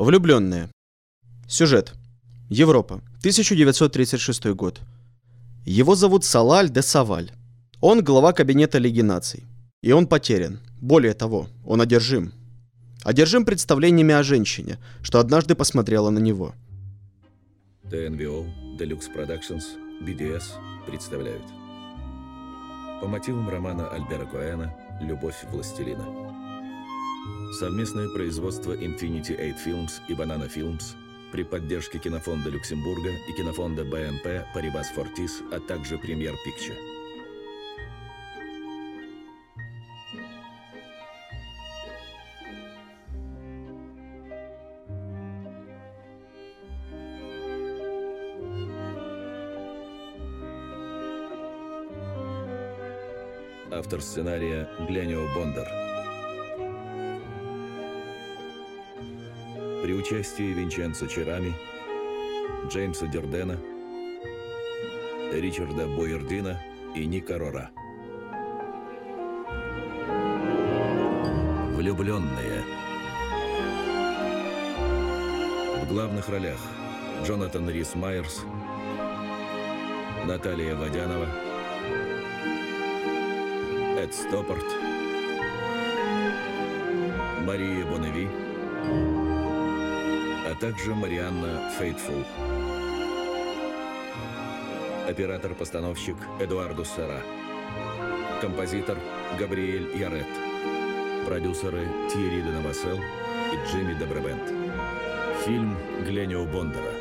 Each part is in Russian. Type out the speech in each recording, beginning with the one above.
Влюбленные. Сюжет. Европа. 1936 год. Его зовут Салаль де Саваль. Он глава кабинета Лиги наций. И он потерян. Более того, он одержим. Одержим представлениями о женщине, что однажды посмотрела на него. ТНВО, Deluxe Productions, BDS представляют. По мотивам романа Альбера Коэна «Любовь властелина». Совместное производство Infinity 8 Films и Banana Films при поддержке Кинофонда Люксембурга и Кинофонда БНП Paribas Fortis, а также Premier Picture. Автор сценария Гленио Бондар. При участии Винченцо Черами, Джеймса Дердена, Ричарда Бойердина и Ника Рора. Влюбленные. В главных ролях Джонатан Рис Майерс, Наталья Водянова, Эд Стоппорт, Мария Бонневи, а также Марианна Фейтфул. Оператор-постановщик Эдуардо Сера. Композитор Габриэль Ярет. Продюсеры Тьерри де Новосел и Джимми Дебребент. Фильм Гленио Бондара.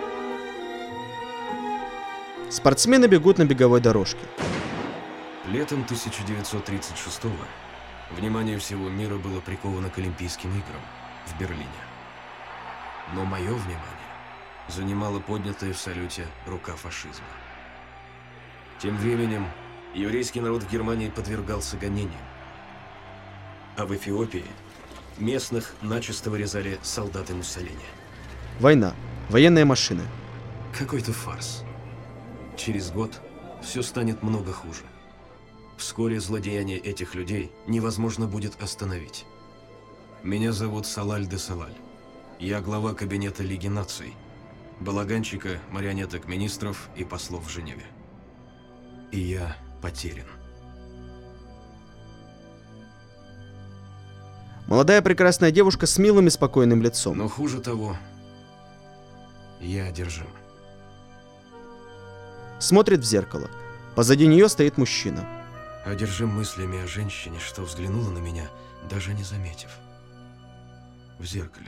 Спортсмены бегут на беговой дорожке. Летом 1936-го внимание всего мира было приковано к Олимпийским играм в Берлине. Но мое внимание занимала поднятая в салюте рука фашизма. Тем временем еврейский народ в Германии подвергался гонениям. А в Эфиопии местных начисто вырезали солдаты Муссолини. Война. Военные машины. Какой-то фарс. Через год все станет много хуже. Вскоре злодеяния этих людей невозможно будет остановить. Меня зовут Салаль де Саваль. Я глава кабинета Лиги наций, балаганщика, марионеток министров и послов в Женеве. И я потерян. Молодая прекрасная девушка с милым и спокойным лицом. Но хуже того, я одержим. Смотрит в зеркало. Позади нее стоит мужчина. Одержим мыслями о женщине, что взглянула на меня, даже не заметив. В зеркале.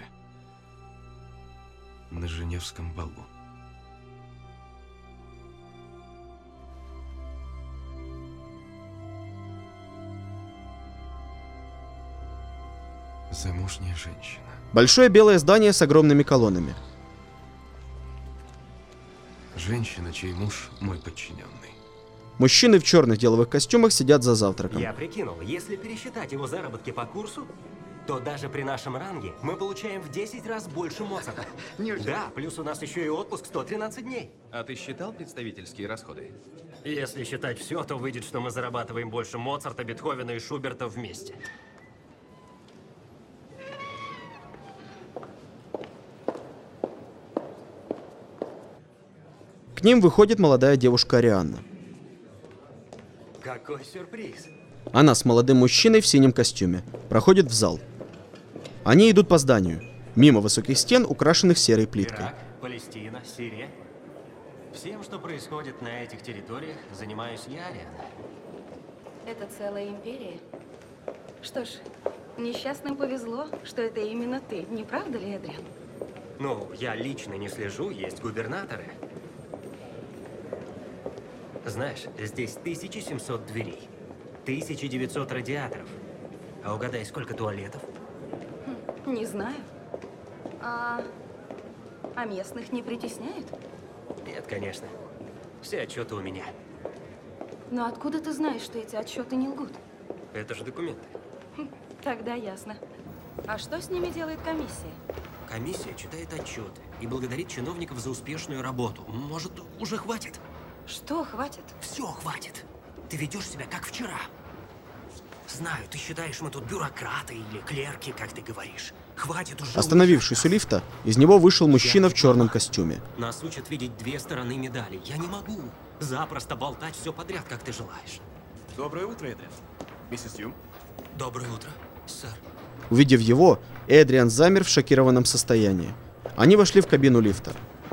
На Женевском балу. Замужняя женщина. Большое белое здание с огромными колоннами. Женщина, чей муж мой подчиненный. Мужчины в черных деловых костюмах сидят за завтраком. Я прикинул, если пересчитать его заработки по курсу, то даже при нашем ранге мы получаем в 10 раз больше Моцарта. Да, плюс у нас еще и отпуск 113 дней. А ты считал представительские расходы? Если считать все, то выйдет, что мы зарабатываем больше Моцарта, Бетховена и Шуберта вместе. К ним выходит молодая девушка Арианна. Какой сюрприз! Она с молодым мужчиной в синем костюме. Проходит в зал. Они идут по зданию. Мимо высоких стен, украшенных серой плиткой. Ирак, Палестина, Сирия. Всем, что происходит на этих территориях, занимаюсь я, Ариана. Это целая империя. Что ж, несчастным повезло, что это именно ты. Не правда ли, Эдриан? Ну, я лично не слежу, есть губернаторы. Знаешь, здесь 1700 дверей, 1900 радиаторов. А угадай, сколько туалетов? Не знаю. А местных не притесняют? Нет, конечно. Все отчеты у меня. Но откуда ты знаешь, что эти отчеты не лгут? Это же документы. Тогда ясно. А что с ними делает комиссия? Комиссия читает отчеты и благодарит чиновников за успешную работу. Может, уже хватит? Что хватит? Все, хватит. Ты ведешь себя как вчера. Знаю, ты считаешь, мы тут бюрократы или клерки, как ты говоришь. Хватит уже. Остановившись у лифта, из него вышел мужчина в черном костюме. Нас учат видеть две стороны медали. Я не могу запросто болтать все подряд, как ты желаешь. Доброе утро, Эдриан. Миссис Юм. Доброе утро, сэр. Увидев его, Эдриан замер в шокированном состоянии. Они вошли в кабину лифта.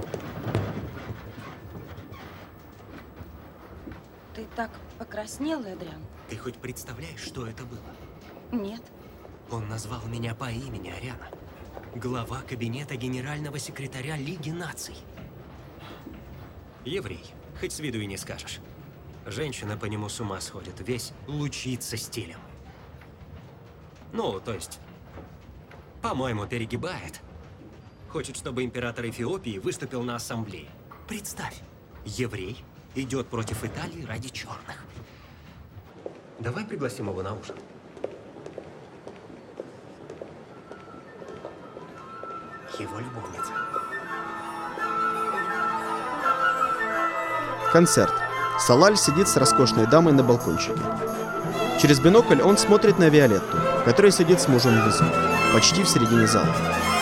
Ты так покраснел, Эдриан? Ты хоть представляешь, что это было? Нет. Он назвал меня по имени, Ариана. Глава кабинета генерального секретаря Лиги наций. Еврей, хоть с виду и не скажешь. Женщина по нему с ума сходит, весь лучится стилем. Ну, то есть, по-моему, перегибает. Хочет, чтобы император Эфиопии выступил на ассамблее. Представь, еврей идет против Италии ради черных. Давай пригласим его на ужин. Его любовница. Концерт. Салаль сидит с роскошной дамой на балкончике. Через бинокль он смотрит на Виолетту, которая сидит с мужем внизу, почти в середине зала.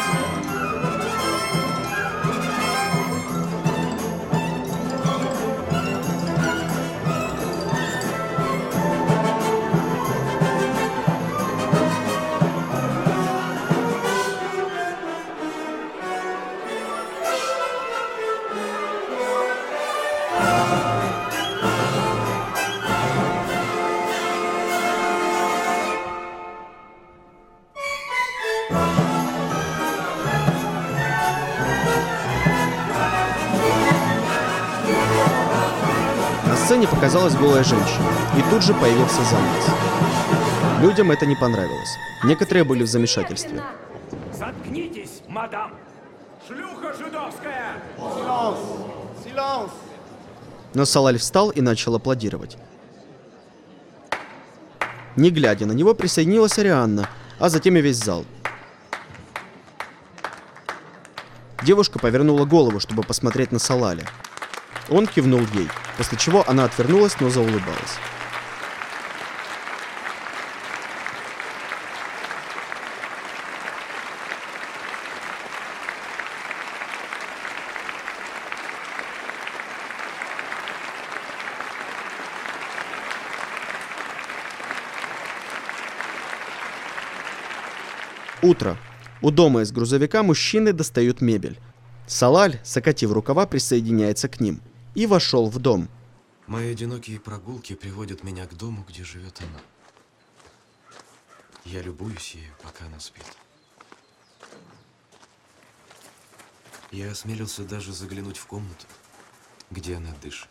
На сцене показалась голая женщина, и тут же появился занавес. Людям это не понравилось. Некоторые были в замешательстве. Заткнитесь, мадам! Шлюха жидовская! Но Салаль встал и начал аплодировать. Не глядя на него, присоединилась Арианна, а затем и весь зал. Девушка повернула голову, чтобы посмотреть на Салаля. Он кивнул ей, после чего она отвернулась, но заулыбалась. Утро. У дома из грузовика мужчины достают мебель. Салаль, закатив рукава, присоединяется к ним и вошел в дом. Мои одинокие прогулки приводят меня к дому, где живет она. Я любуюсь ею, пока она спит. Я осмелился даже заглянуть в комнату, где она дышит.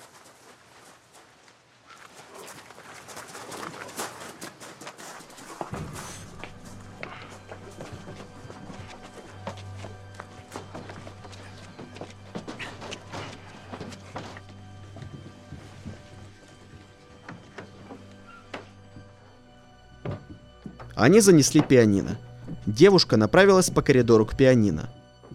Они занесли пианино. Девушка направилась по коридору к пианино.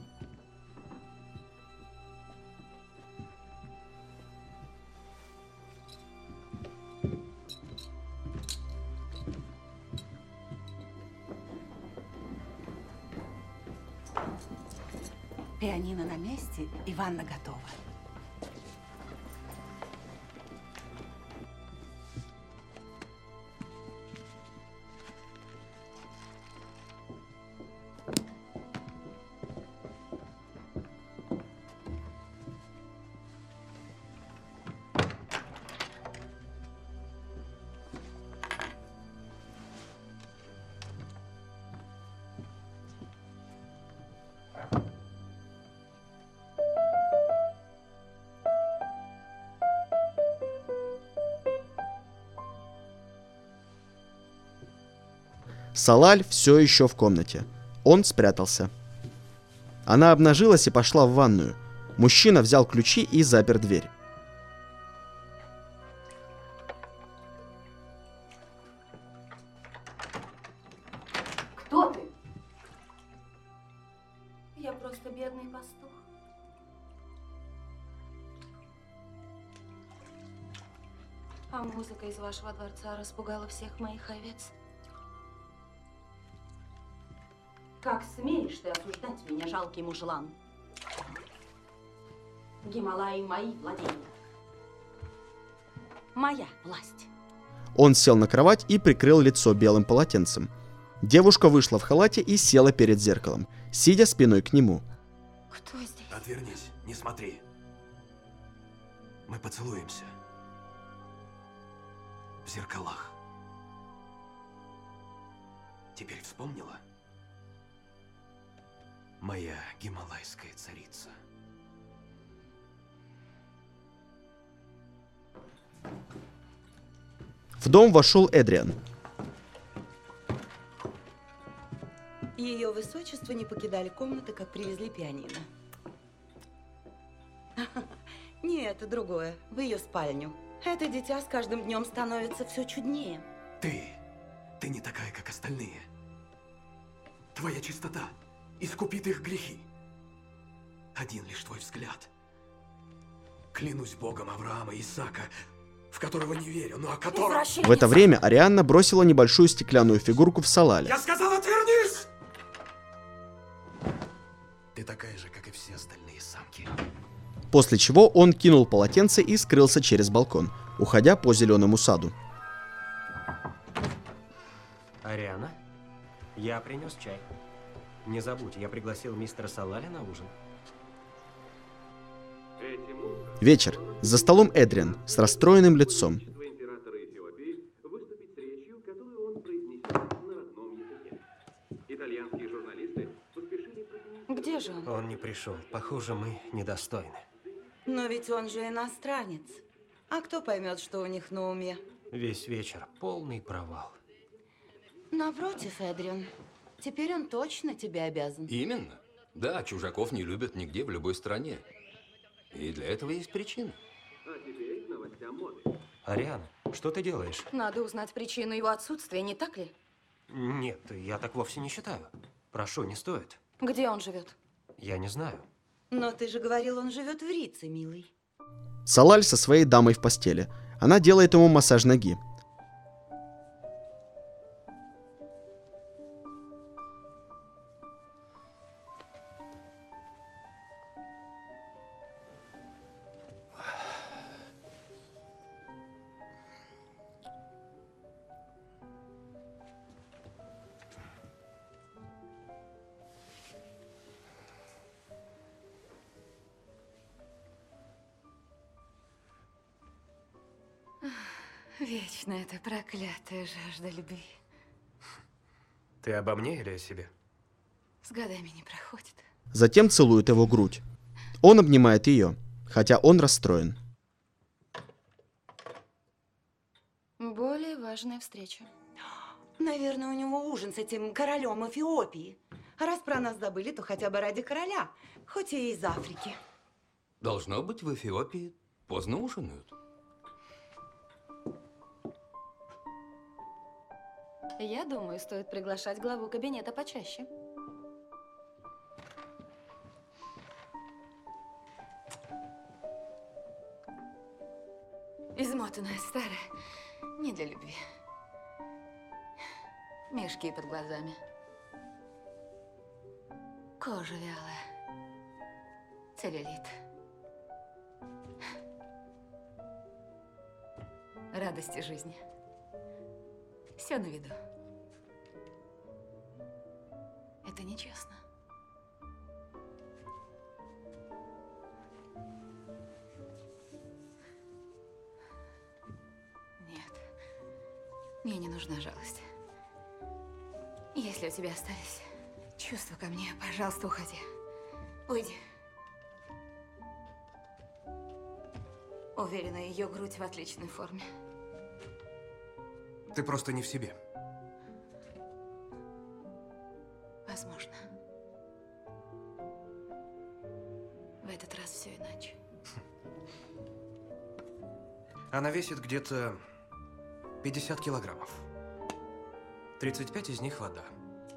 Пианино на месте, и ванна готова. Салаль все еще в комнате. Он спрятался. Она обнажилась и пошла в ванную. Мужчина взял ключи и запер дверь. Кто ты? Я просто бедный пастух. А музыка из вашего дворца распугала всех моих овец. Как смеешь ты осуждать меня, жалкий мужлан? Гималаи мои владения. Моя власть. Он сел на кровать и прикрыл лицо белым полотенцем. Девушка вышла в халате и села перед зеркалом, сидя спиной к нему. Кто здесь? Отвернись, не смотри. Мы поцелуемся. В зеркалах. Теперь вспомнила? Моя гималайская царица. В дом вошел Эдриан. Ее высочество не покидали комнаты, как привезли пианино. Нет, это другое. В ее спальню. Это дитя с каждым днем становится все чуднее. Ты не такая, как остальные. Твоя чистота искупит их грехи. Один лишь твой взгляд. Клянусь Богом Авраама и Исаака, в которого не верю, но о котором... В это время Арианна бросила небольшую стеклянную фигурку в Салаля. Я сказал, отвернись! Ты такая же, как и все остальные самки. После чего он кинул полотенце и скрылся через балкон, уходя по зеленому саду. Ариана, я принес чай. Не забудь, я пригласил мистера Салаля на ужин. Вечер. За столом Эдриан с расстроенным лицом. Где же он? Он не пришел. Похоже, мы недостойны. Но ведь он же иностранец. А кто поймет, что у них на уме? Весь вечер полный провал. Напротив, Эдриан. Теперь он точно тебе обязан. Именно. Да, чужаков не любят нигде, в любой стране. И для этого есть причина. Ариана, что ты делаешь? Надо узнать причину его отсутствия, не так ли? Нет, я так вовсе не считаю. Прошу, не стоит. Где он живет? Я не знаю. Но ты же говорил, он живет в Рице, милый. Салаль со своей дамой в постели. Она делает ему массаж ноги. Вечно эта проклятая жажда любви. Ты обо мне или о себе? С годами не проходит. Затем целует его грудь. Он обнимает ее, хотя он расстроен. Более важная встреча. Наверное, у него ужин с этим королем Эфиопии. А раз про нас забыли, то хотя бы ради короля, хоть и из Африки. Должно быть, в Эфиопии поздно ужинают. Я думаю, стоит приглашать главу кабинета почаще. Измотанная, старая, не для любви. Мешки под глазами. Кожа вялая. Целлюлит. Радости жизни. Все на виду. Это нечестно. Нет. Мне не нужна жалость. Если у тебя остались чувства ко мне, пожалуйста, уходи. Уйди. Уверена, ее грудь в отличной форме. Ты просто не в себе. Возможно. В этот раз все иначе. Она весит где-то 50 килограммов. 35 из них вода.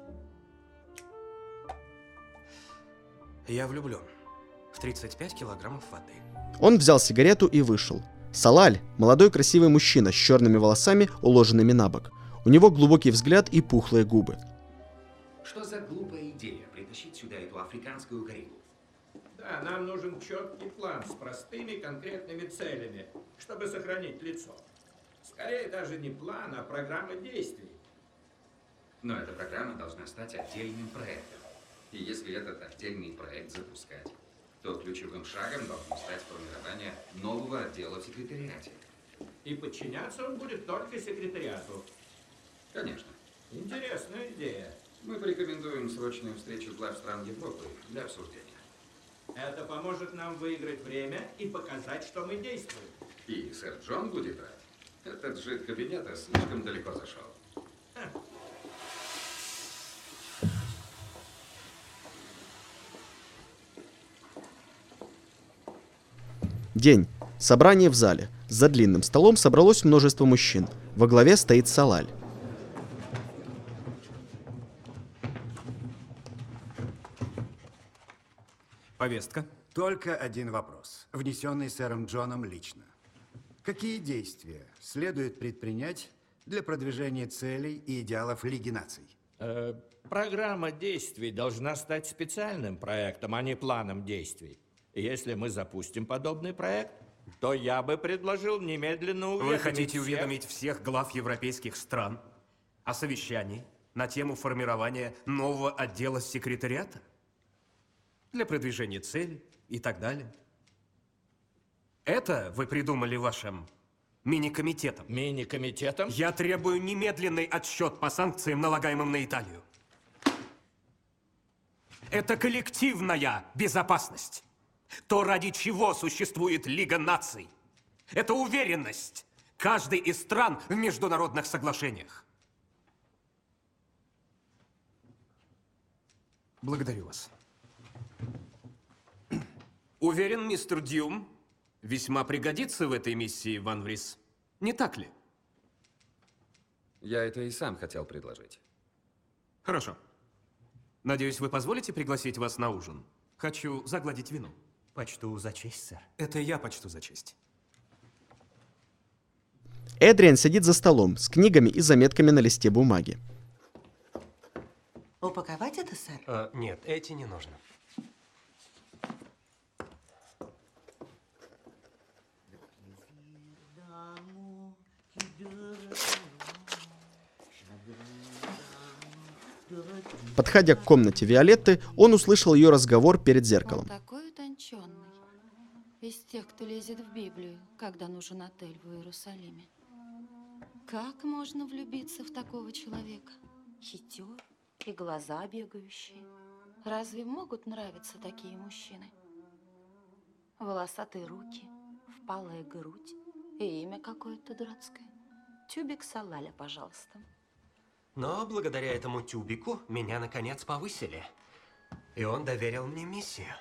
Я влюблен в 35 килограммов воды. Он взял сигарету и вышел. Салаль – молодой красивый мужчина с черными волосами, уложенными на бок. У него глубокий взгляд и пухлые губы. Что за глупая идея? притащить сюда эту африканскую гориллу. Да, нам нужен четкий план с простыми конкретными целями, чтобы сохранить лицо. Скорее даже не план, а программа действий. Но эта программа должна стать отдельным проектом. И если этот отдельный проект запускать, то ключевым шагом должно стать формирование нового отдела в секретариате. И подчиняться он будет только секретариату. Конечно. Интересная идея. Мы порекомендуем срочную встречу глав стран Европы для обсуждения. Это поможет нам выиграть время и показать, что мы действуем. И сэр Джон будет рад. Этот жид кабинета слишком далеко зашел. День. Собрание в зале. За длинным столом собралось множество мужчин. Во главе стоит Салаль. Повестка. Только один вопрос, внесенный сэром Джоном лично. Какие действия следует предпринять для продвижения целей и идеалов Лиги наций? Программа действий должна стать специальным проектом, а не планом действий. И если мы запустим подобный проект, то я бы предложил немедленно уведомить Вы хотите всех... уведомить всех глав европейских стран о совещании на тему формирования нового отдела секретариата? Для продвижения целей и так далее. Это вы придумали вашим мини-комитетом? Мини-комитетом? Я требую немедленный отсчет по санкциям, налагаемым на Италию. Это коллективная безопасность. То, ради чего существует Лига наций. Это уверенность каждой из стран в международных соглашениях. Благодарю вас. Уверен, мистер Дюм весьма пригодится в этой миссии, Ван Врис. Не так ли? Я это и сам хотел предложить. Хорошо. Надеюсь, вы позволите пригласить вас на ужин? Хочу загладить вину. Почту за честь, сэр. Это я почту за честь. Эдриан сидит за столом с книгами и заметками на листе бумаги. Упаковать это, сэр? Нет, эти не нужно. Подходя к комнате Виолетты, он услышал ее разговор перед зеркалом. Он такой утонченный. Из тех, кто лезет в Библию, когда нужен отель в Иерусалиме. Как можно влюбиться в такого человека? Хитер и глаза бегающие. Разве могут нравиться такие мужчины? Волосатые руки, впалая грудь и имя какое-то дурацкое. Тюбик Салаля, пожалуйста. Но благодаря этому тюбику меня, наконец, повысили. И он доверил мне миссию.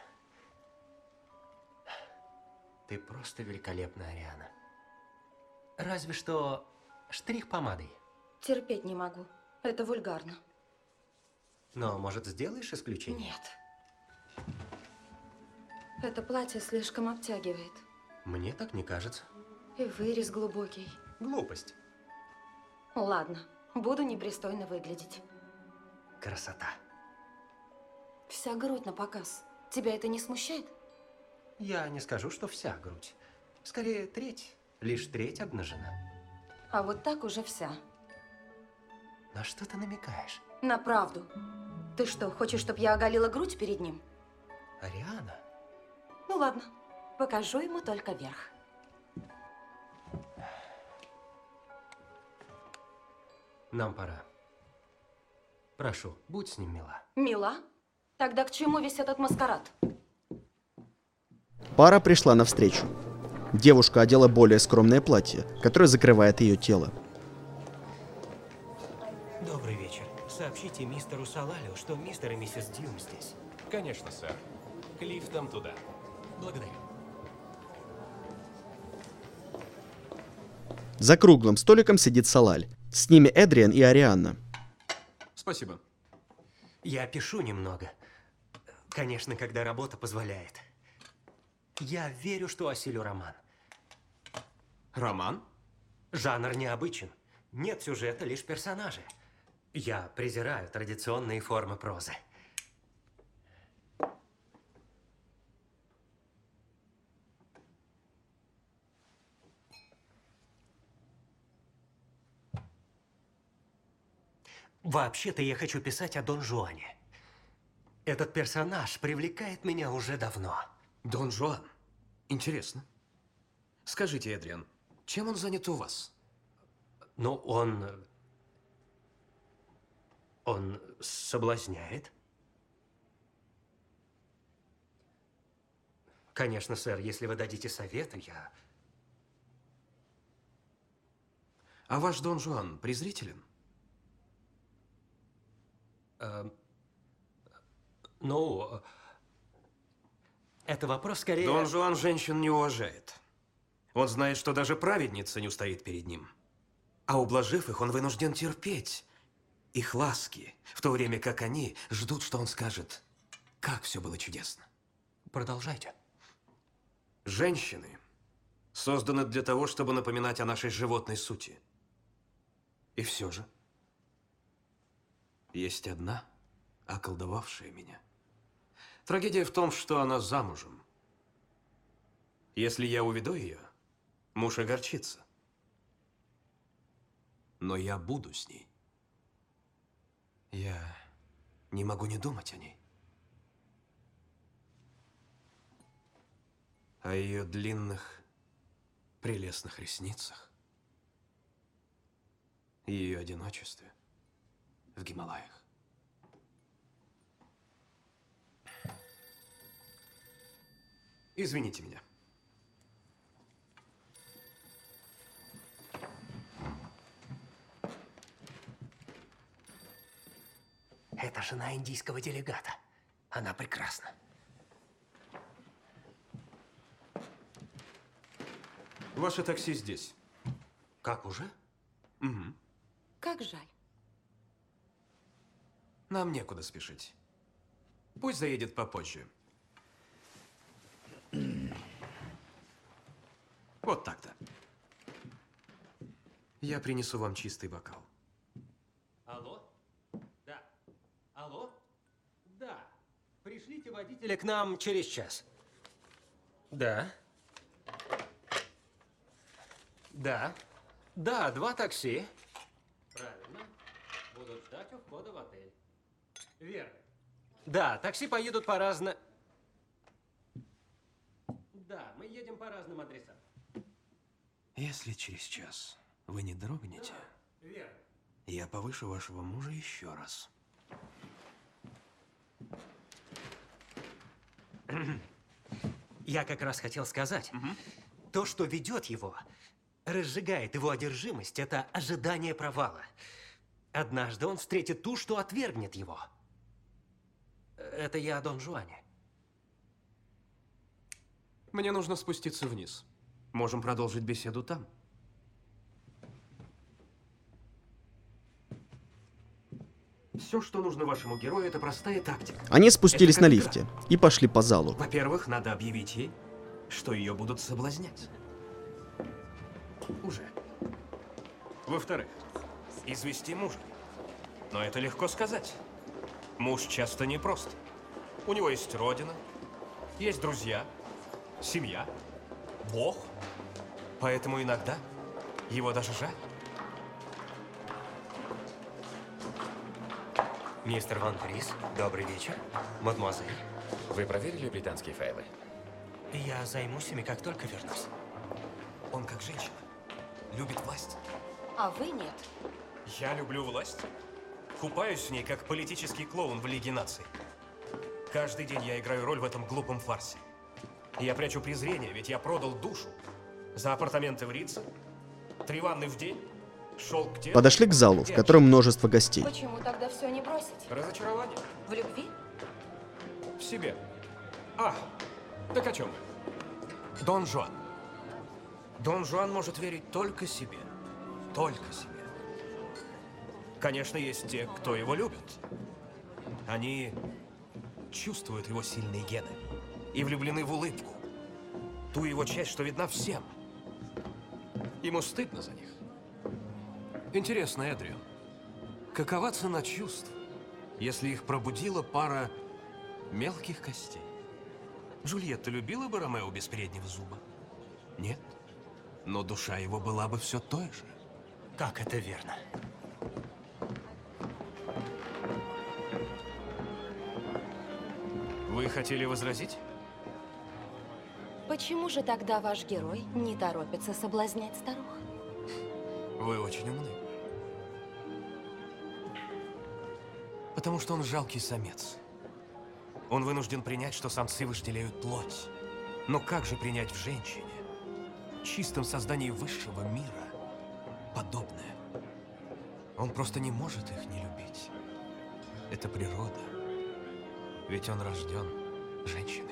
Ты просто великолепна, Ариана. Разве что штрих помадой. Терпеть не могу. Это вульгарно. Но, может, сделаешь исключение? Нет. Это платье слишком обтягивает. Мне так не кажется. И вырез глубокий. Глупость. Ладно, буду непристойно выглядеть. Красота. Вся грудь на показ. Тебя это не смущает? Я не скажу, что вся грудь. Скорее, треть. Лишь треть обнажена. А вот так уже вся. На что ты намекаешь? На правду. Ты что, хочешь, чтобы я оголила грудь перед ним? Ариана? Ну ладно, покажу ему только верх. Нам пора. Прошу, будь с ним мила. Мила? Тогда к чему весь этот маскарад? Пара пришла навстречу. Девушка одела более скромное платье, которое закрывает ее тело. Добрый вечер. Сообщите мистеру Салалю, что мистер и миссис Дюм здесь. Конечно, сэр. К лифтам туда. Благодарю. За круглым столиком сидит Салаль. С ними Эдриан и Арианна. Спасибо. Я пишу немного. Конечно, когда работа позволяет. Я верю, что осилю роман. Роман? Жанр необычен. Нет сюжета, лишь персонажи. Я презираю традиционные формы прозы. Вообще-то я хочу писать о Дон Жуане. Этот персонаж привлекает меня уже давно. Дон Жуан. Интересно. Скажите, Эдриан, чем он занят у вас? Ну, он соблазняет. Конечно, сэр, если вы дадите советы, я... А ваш Дон Жуан презрителен? Ну, это вопрос скорее... Дон Жуан женщин не уважает. Он знает, что даже праведница не устоит перед ним. А ублажив их, он вынужден терпеть их ласки, в то время как они ждут, что он скажет, как все было чудесно. Продолжайте. Женщины созданы для того, чтобы напоминать о нашей животной сути. И все же есть одна, околдовавшая меня. Трагедия в том, что она замужем. Если я уведу ее, муж огорчится. Но я буду с ней. Я не могу не думать о ней. О ее длинных, прелестных ресницах. И ее одиночестве в Гималаях. Извините меня. Это жена индийского делегата. Она прекрасна. Ваше такси здесь. Как, уже? Угу. Как жаль. Нам некуда спешить. Пусть заедет попозже. Вот так-то. Я принесу вам чистый бокал. Алло? Да. Алло? Да. Пришлите водителя к нам через час. Да. Да. Да, 2 такси. Правильно. Будут ждать у входа в отель. Верно. Да, такси поедут по разным... Да, мы едем по разным адресам. Если через час вы не дрогнете, Да, верно. я повышу вашего мужа еще раз. Я как раз хотел сказать, то, что ведет его, разжигает его одержимость, это ожидание провала. Однажды он встретит ту, что отвергнет его. Это я о Дон Жуане. Мне нужно спуститься вниз. Можем продолжить беседу там. Все, что нужно вашему герою, это простая тактика. Они спустились Это на как лифте и пошли по залу. Во-первых, надо объявить ей, что ее будут соблазнять. Уже. Во-вторых, извести мужа. Но это легко сказать. Муж часто непрост. У него есть родина, есть друзья, семья, Бог. Поэтому иногда его даже жаль. Мистер Ван Прис, добрый вечер. Мадемуазель. Вы проверили британские файлы? Я займусь ими, как только вернусь. Он как женщина. Любит власть. А вы нет. Я люблю власть. Купаюсь в ней, как политический клоун в Лиге наций. Каждый день я играю роль в этом глупом фарсе. Я прячу презрение, ведь я продал душу. За апартаменты в Ридзе, 3 ванны в день, шелк к телу. Подошли к залу, в котором множество гостей. Почему тогда все не бросить? Разочарование. В любви? В себе. А, так о чем вы? Дон Жуан. Дон Жуан может верить только себе. Только себе. Конечно, есть те, кто его любит. Они чувствуют его сильные гены и влюблены в улыбку. Ту его часть, что видна всем. Ему стыдно за них. Интересно, Эдриан, какова цена чувств, если их пробудила пара мелких костей? Джульетта любила бы Ромео без переднего зуба? Нет. Но душа его была бы все той же. Как это верно? Вы хотели возразить? Почему же тогда ваш герой не торопится соблазнять старух? Вы очень умны. Потому что он жалкий самец. Он вынужден принять, что самцы вожделеют плоть. Но как же принять в женщине, чистом создании высшего мира, подобное? Он просто не может их не любить. Это природа. Ведь он рожден женщиной.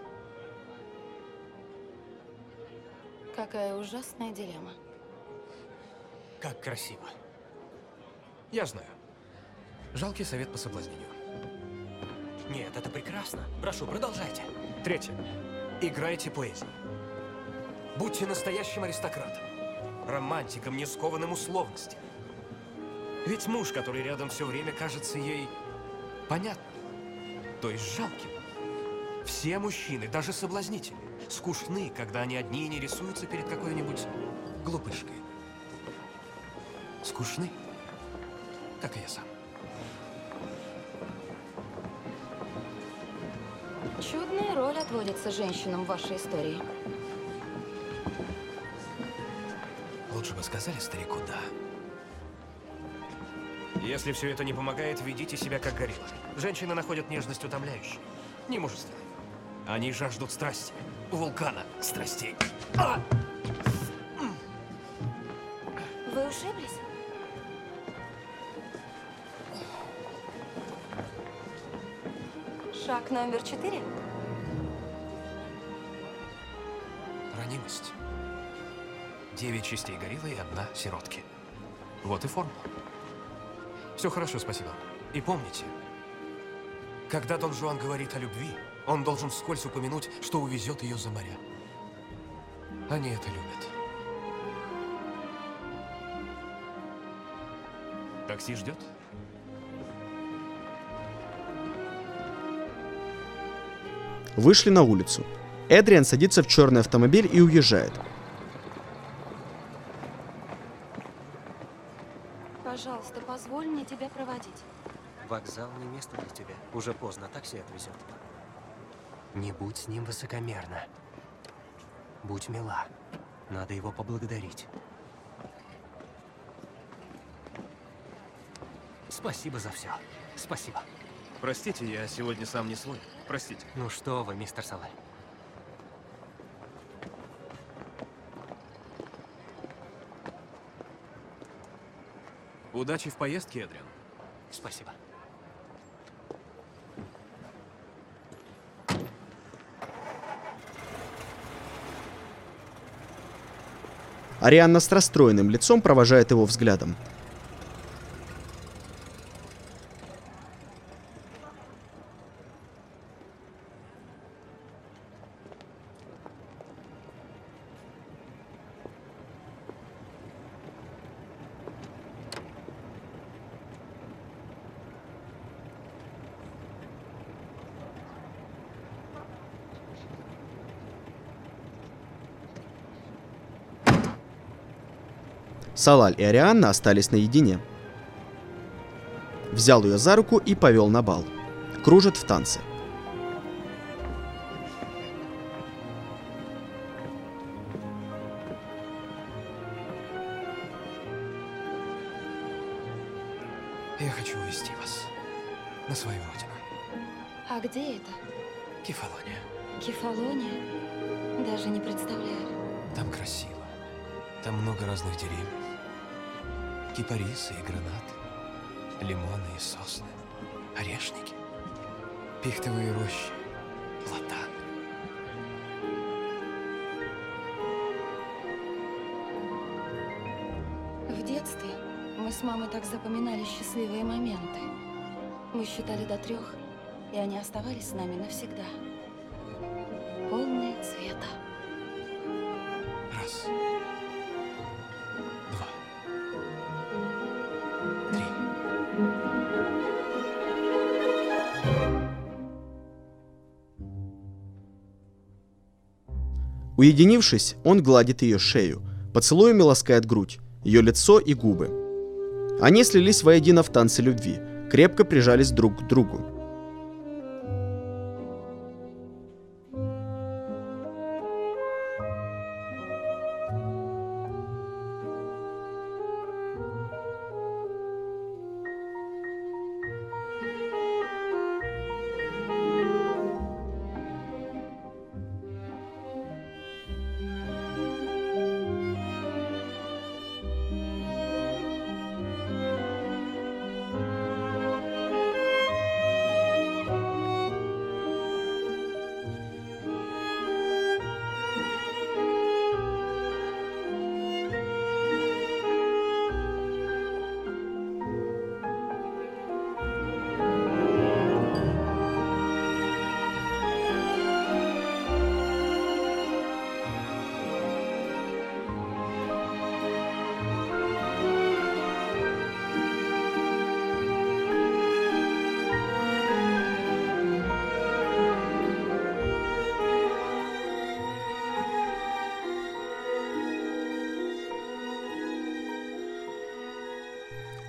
Какая ужасная дилемма. Как красиво. Я знаю. Жалкий совет по соблазнению. Нет, это прекрасно. Прошу, продолжайте. Третье. Играйте поэзией. Будьте настоящим аристократом. Романтиком, не скованным условностями. Ведь муж, который рядом все время, кажется ей понятным, то есть жалким. Все мужчины, даже соблазнители, скучны, когда они одни и не рисуются перед какой-нибудь глупышкой. Скучны, как и я сам. Чудная роль отводится женщинам в вашей истории. Лучше бы сказали старику «да». Если все это не помогает, ведите себя как горилла. Женщины находят нежность утомляющей, не мужественной. Они жаждут страсти, вулкана страстей. Вы ушиблись? Шаг номер 4. Ранимость. 9 частей гориллы и 1 сиротки. Вот и формула. Все хорошо, спасибо. И помните, когда Дон Жуан говорит о любви, он должен вскользь упомянуть, что увезет ее за моря. Они это любят. Такси ждет? Вышли на улицу. Эдриан садится в черный автомобиль и уезжает. Пожалуйста, позволь мне тебя проводить. Вокзал не место для тебя. Уже поздно, такси отвезет. Не будь с ним высокомерна. Будь мила. Надо его поблагодарить. Спасибо за все. Спасибо. Простите, я сегодня сам не свой. Простите. Ну что вы, мистер Салаль. Удачи в поездке, Эдриан. Спасибо. Арианна с расстроенным лицом провожает его взглядом. Салаль и Арианна остались наедине. Взял ее за руку и повел на бал. Кружат в танце. Я хочу увезти вас на свою родину. А где это? Кефалония. Кефалония? Даже не представляю. Там красиво. Там много разных деревьев. Кипарисы и гранаты. Лимоны и сосны. Орешники. Пихтовые рощи. Платаны. В детстве мы с мамой так запоминали счастливые моменты. Мы считали до 3, и они оставались с нами навсегда. Полные цвета. Раз. 2. 3. Уединившись, он гладит ее шею, поцелуями ласкает грудь, ее лицо и губы. Они слились воедино в танце любви, крепко прижались друг к другу.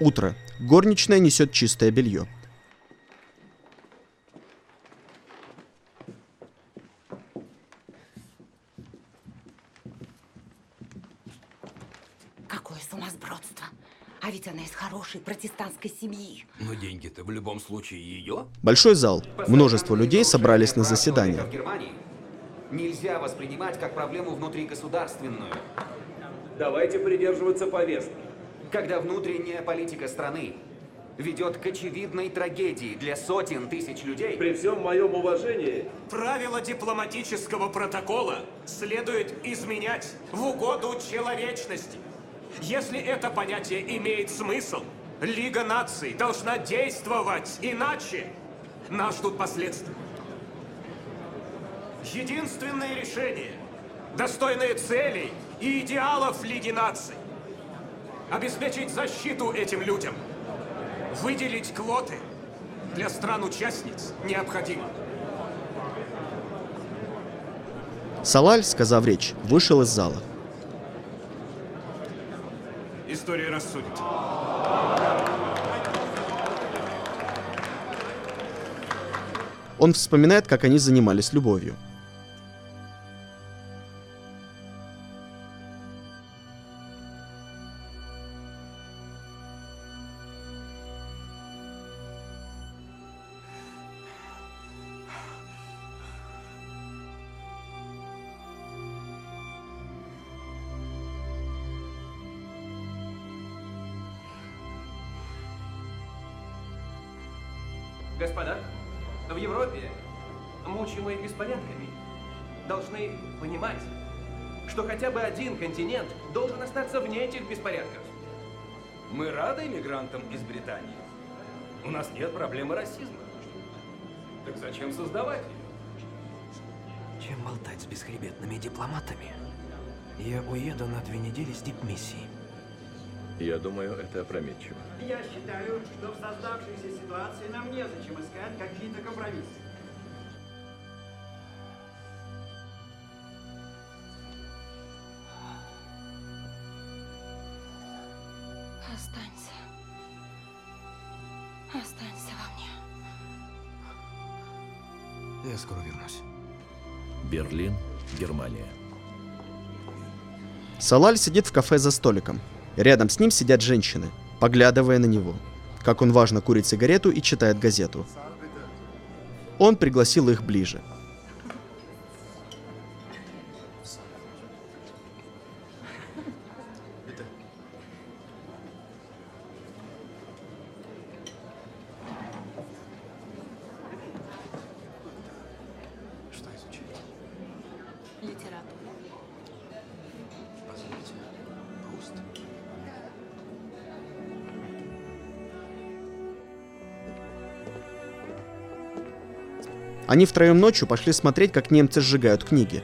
Утро. Горничная несет чистое белье. Какое сумасбродство. А ведь она из хорошей протестантской семьи. Но деньги-то в любом случае ее. Большой зал. Множество людей собрались на заседание. В Германии нельзя воспринимать как проблему внутригосударственную. Давайте придерживаться повестки. Когда внутренняя политика страны ведет к очевидной трагедии для сотен тысяч людей. При всем моем уважении, Правила дипломатического протокола следует изменять в угоду человечности. Если это понятие имеет смысл, Лига наций должна действовать, иначе нас ждут последствия. Единственное решение, достойное целей и идеалов Лиги наций, обеспечить защиту этим людям, выделить квоты для стран-участниц необходимо. Салаль, сказав речь, вышел из зала. История рассудит. Он вспоминает, как они занимались любовью. Господа, в Европе, мучимые беспорядками, должны понимать, что хотя бы один континент должен остаться вне этих беспорядков. Мы рады иммигрантам из Британии. У нас нет проблемы расизма. Так зачем создавать ее? Чем болтать с бесхребетными дипломатами? Я уеду на 2 недели с дипмиссией. Я думаю, это опрометчиво. Я считаю, что в создавшейся ситуации нам незачем искать какие-то компромиссы. Останься. Останься во мне. Я скоро вернусь. Берлин, Германия. Салаль сидит в кафе за столиком. Рядом с ним сидят женщины, поглядывая на него, как он важно курит сигарету и читает газету. Он пригласил их ближе. Что изучать? Литература. Позвольте. Пруст. Они втроем ночью пошли смотреть, как немцы сжигают книги.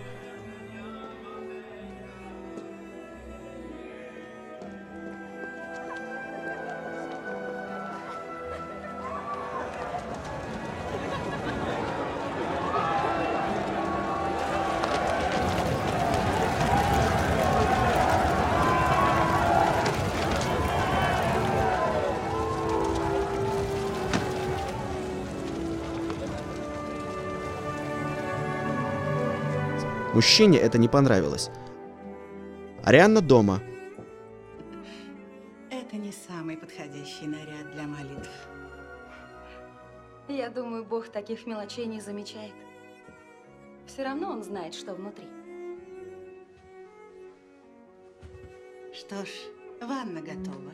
Мужчине это не понравилось. Арианна дома. Это не самый подходящий наряд для молитв. Я думаю, Бог таких мелочей не замечает. Все равно он знает, что внутри. Что ж, ванна готова.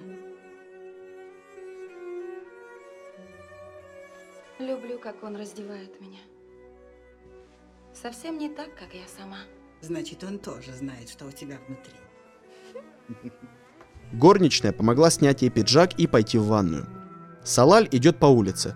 Люблю, как он раздевает меня. Совсем не так, как я сама. Значит, он тоже знает, что у тебя внутри. Горничная помогла снять ей пиджак и пойти в ванную. Салаль идет по улице.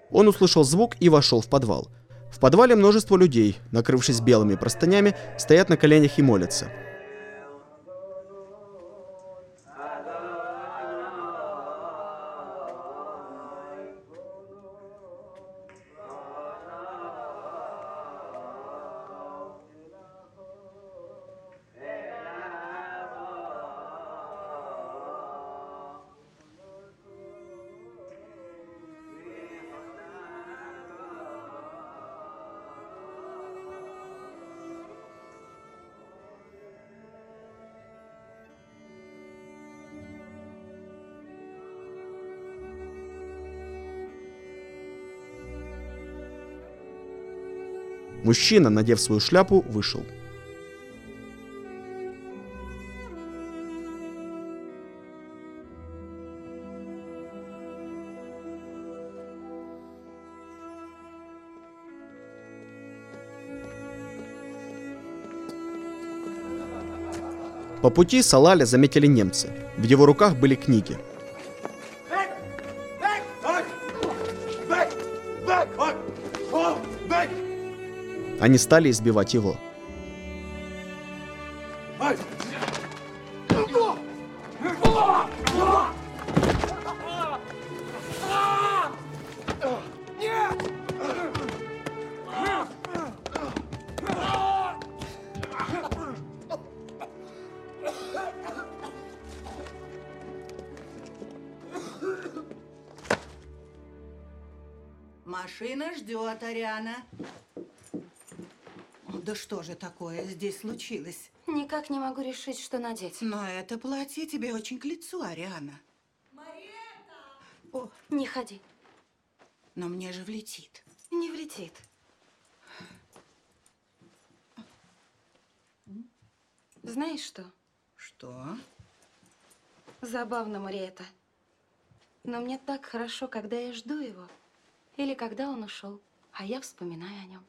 Он услышал звук и вошел в подвал. В подвале множество людей, накрывшись белыми простынями, стоят на коленях и молятся. Мужчина, надев свою шляпу, вышел. По пути Салаля заметили немцы. В его руках были книги. Они стали избивать его. Машина ждет, Ариана. Да что же такое здесь случилось? Никак не могу решить, что надеть. Но это платье тебе очень к лицу, Ариана. О, не ходи. Но мне же влетит. Не влетит. Знаешь что? Что? Забавно, Мариэта. Но мне так хорошо, когда я жду его. Или когда он ушел, а я вспоминаю о нем.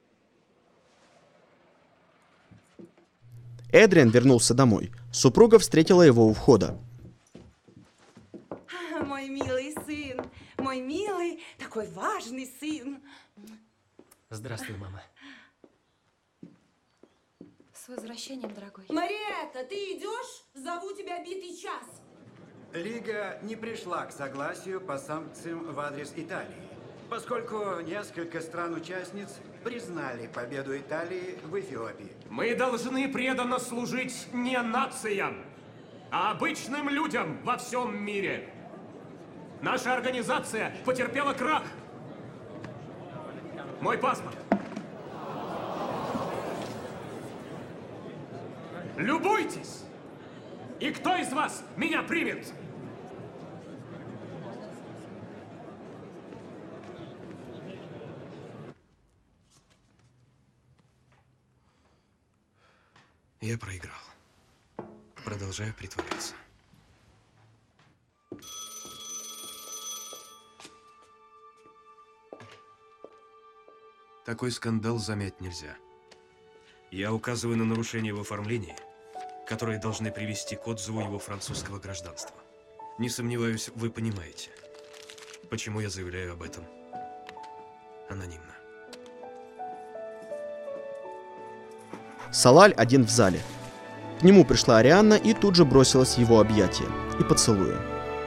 Эдриан вернулся домой. Супруга встретила его у входа. Мой милый сын, мой милый, такой важный сын. Здравствуй, мама. С возвращением, дорогой. Мариэта, ты идешь? Зову тебя битый час. Лига не пришла к согласию по санкциям в адрес Италии, поскольку несколько стран-участниц признали победу Италии в Эфиопии. Мы должны преданно служить не нациям, а обычным людям во всем мире. Наша организация потерпела крах. Мой паспорт. Любуйтесь! И кто из вас меня примет? Я проиграл. Продолжаю притворяться. Такой скандал замять нельзя. Я указываю на нарушение в оформлении, которые должны привести к отзыву его французского гражданства. Не сомневаюсь, вы понимаете, почему я заявляю об этом анонимно. Салаль один в зале. К нему пришла Арианна и тут же бросилась в его объятия и поцелуя.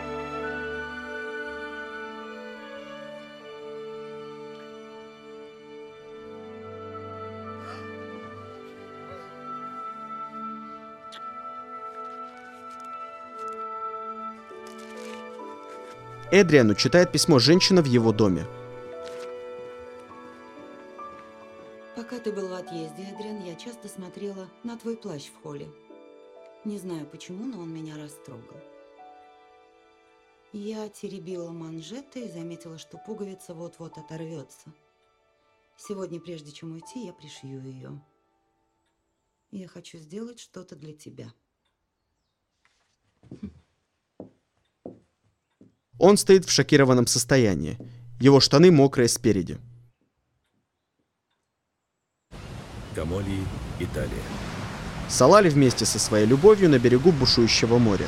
Эдриану читает письмо женщина в его доме. Пока ты был в отъезде, Эдриан, я часто смотрела на твой плащ в холле. Не знаю почему, но он меня растрогал. Я теребила манжеты и заметила, что пуговица вот-вот оторвется. Сегодня, прежде чем уйти, я пришью ее. Я хочу сделать что-то для тебя. Он стоит в шокированном состоянии. Его штаны мокрые спереди. Камолии, Италия. Салаль вместе со своей любовью на берегу бушующего моря.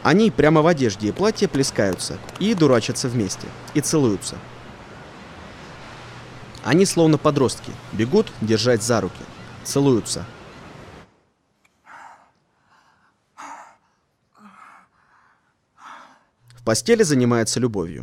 Они прямо в одежде и платье плескаются и дурачатся вместе, и целуются. Они словно подростки, бегут держать за руки, целуются. В постели занимается любовью.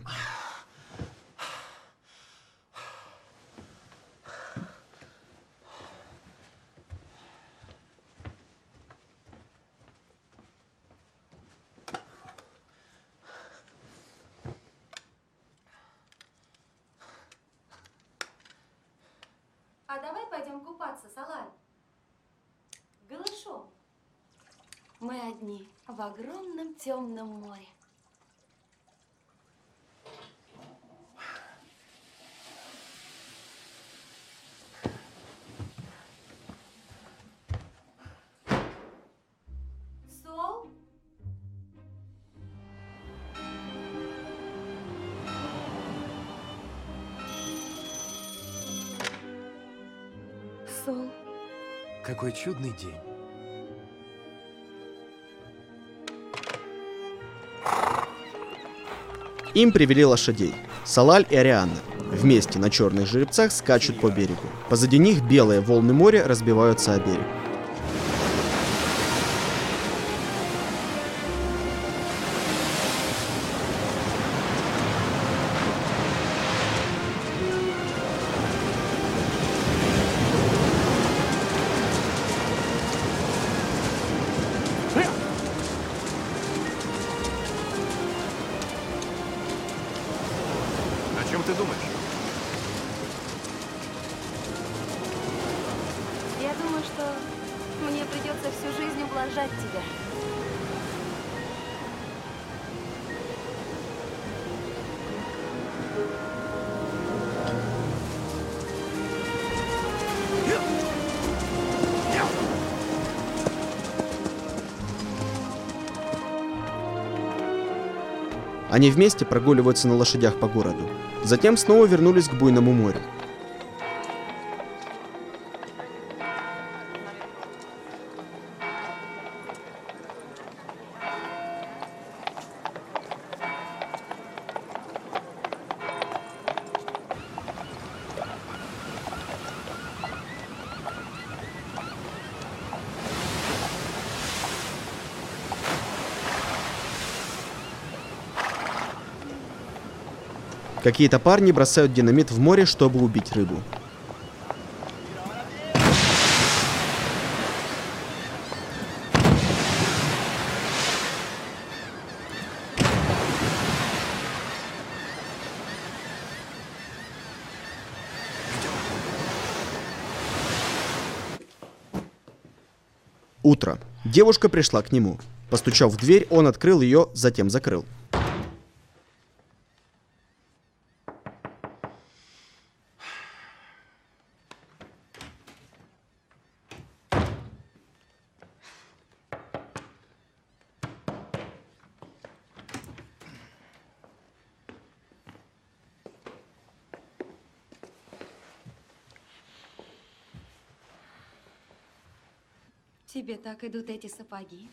А давай пойдем купаться, Салаль. Голышом. Мы одни в огромном темном море. Сол? Сол. Какой чудный день. Им привели лошадей. Салаль и Арианна вместе на черных жеребцах скачут по берегу. Позади них белые волны моря разбиваются о берег. О чем ты думаешь? Я думаю, что мне придется всю жизнь ублажать тебя. Они вместе прогуливаются на лошадях по городу. Затем снова вернулись к буйному морю. Какие-то парни бросают динамит в море, чтобы убить рыбу. Утро. Девушка пришла к нему. Постучав в дверь, он открыл ее, затем закрыл. Тебе так идут эти сапоги?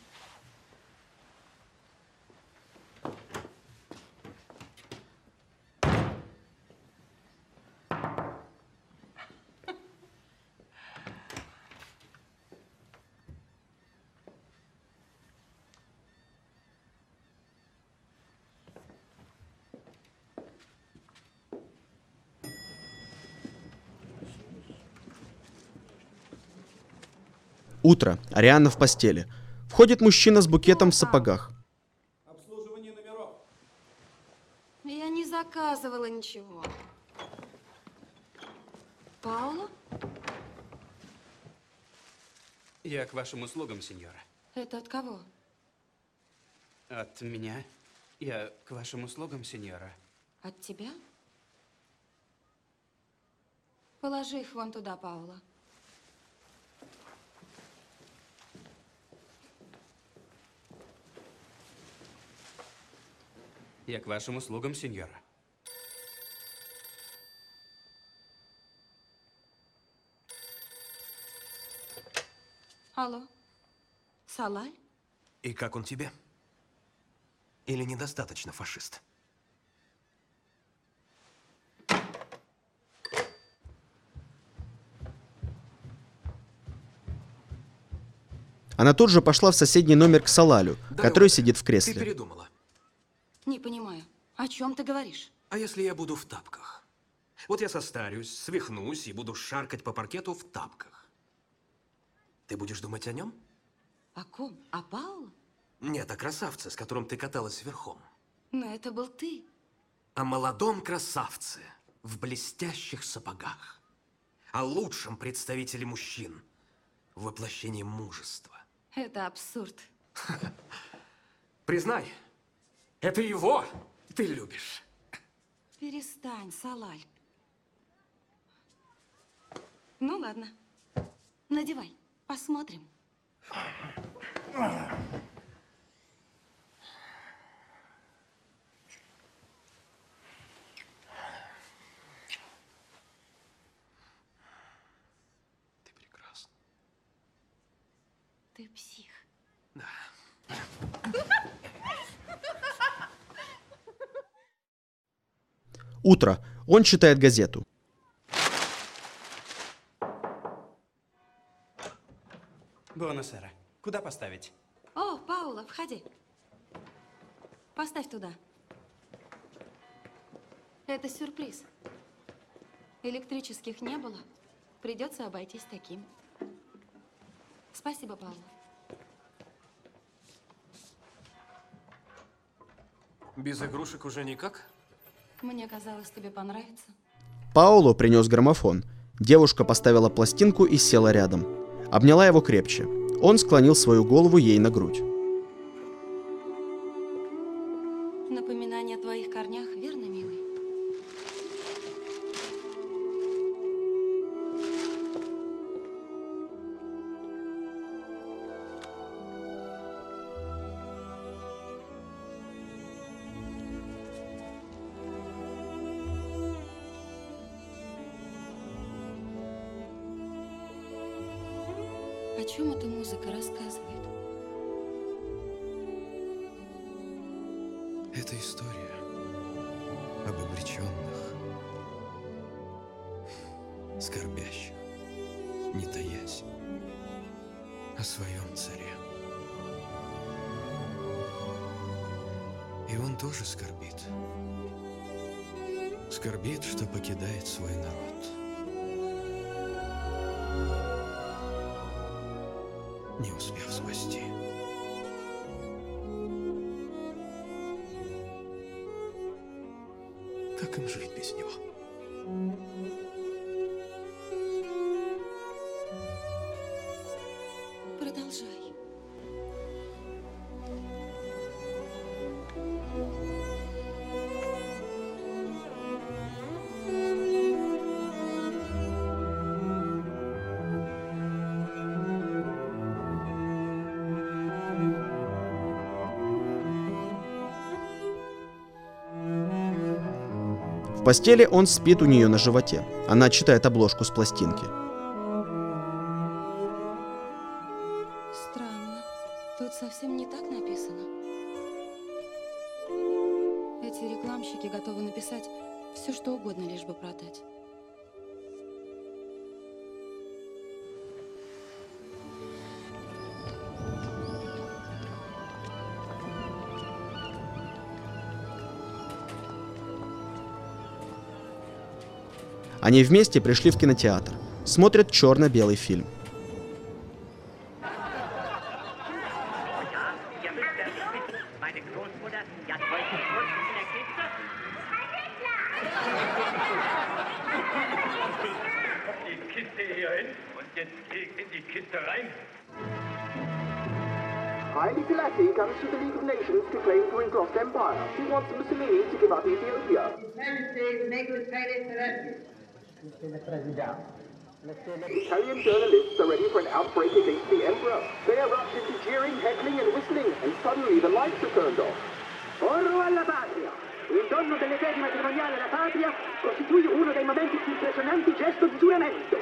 Утро. Арианна в постели. Входит мужчина с букетом в сапогах. Обслуживание номеров. Я не заказывала ничего. Пауло? Я к вашим услугам, сеньора. Это от кого? От меня. Я к вашим услугам, сеньора. От тебя? Положи их вон туда, Пауло. Я к вашим услугам, сеньора. Алло, Салаль? И как он тебе? Или недостаточно фашист? Она тут же пошла в соседний номер к Салалю, который сидит в кресле. Ты передумала. Не понимаю, о чем ты говоришь? А если я буду в тапках? Вот я состарюсь, свихнусь и буду шаркать по паркету в тапках. Ты будешь думать о нем? О ком? О Пауло? Нет, о красавце, с которым ты каталась верхом. Но это был ты. О молодом красавце в блестящих сапогах. О лучшем представителе мужчин в воплощении мужества. Это абсурд. Признай, это его ты любишь. Перестань, Салаль. Ну ладно. Надевай, посмотрим. Ты прекрасна. Ты псих. Да. Утро. Он читает газету. Буонасера. Куда поставить? О, Пауло, входи. Поставь туда. Это сюрприз. Электрических не было. Придется обойтись таким. Спасибо, Пауло. Без игрушек уже никак? Мне казалось, тебе понравится. Пауло принес граммофон. Девушка поставила пластинку и села рядом. Обняла его крепче. Он склонил свою голову ей на грудь. Напоминание о твоих корнях, верно, милый? О чем эта музыка рассказывает? Это история об обреченных, скорбящих, не таясь, о своем царе. И он тоже скорбит. Скорбит, что покидает свой народ. Не успев спасти. Как им жить без него? Продолжай. В постели он спит у нее на животе. Она читает обложку с пластинки. Странно. Тут совсем не так написано. Эти рекламщики готовы написать все, что угодно, лишь бы продать. Они вместе пришли в кинотеатр. Смотрят черно-белый фильм. Haile Selassie comes to the League of Nations to claim to encross empire. He wants Mussolini to give up Ethiopia. Italian journalists are ready for an outbreak against the emperor. They erupt into cheering, heckling and whistling, and suddenly the lights are turned off. Oro alla patria! Il dono delle vedi matrimoniali alla patria costituisce uno dei momenti più impressionanti gesto di giuramento.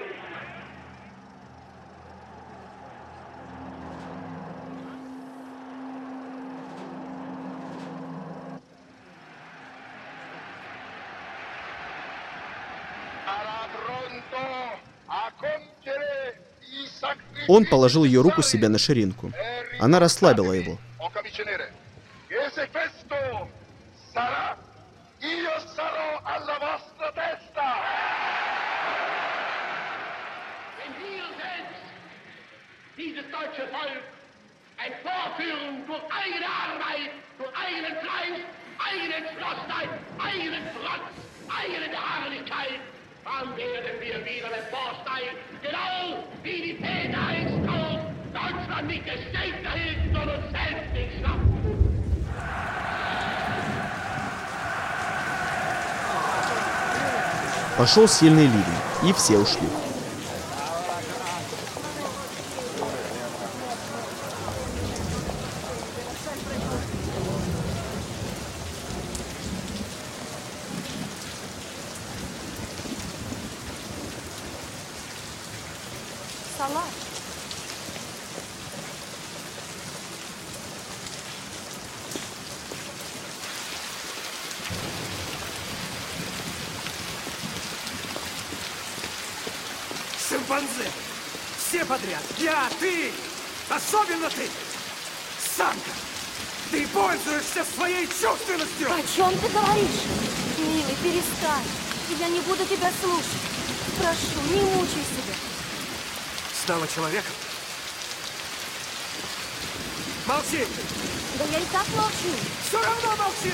Он положил ее руку себе на ширинку. Она расслабила его. Dieses deutsche Volk ein Vorführen durch eigene Arbeit, durch eigenen Fleiß, eigene Entschlossenheit, eigenen Trotz, eigene Beharrlichkeit, dann werden wir wieder emporsteigen, genau wie die Väter einst auch Deutschland nicht gestellt erhielten und uns selbst nicht schnappen. Пошел сильный ливень, и все ушли. Салат. Шимпанзе! Все подряд! Я, ты! Особенно ты! Самка! Ты пользуешься своей чувственностью! О чем ты говоришь? Милый, перестань. Я не буду тебя слушать. Прошу, не мучай себя. Стала человеком? Молчи! Да я и так молчу. Все равно молчи!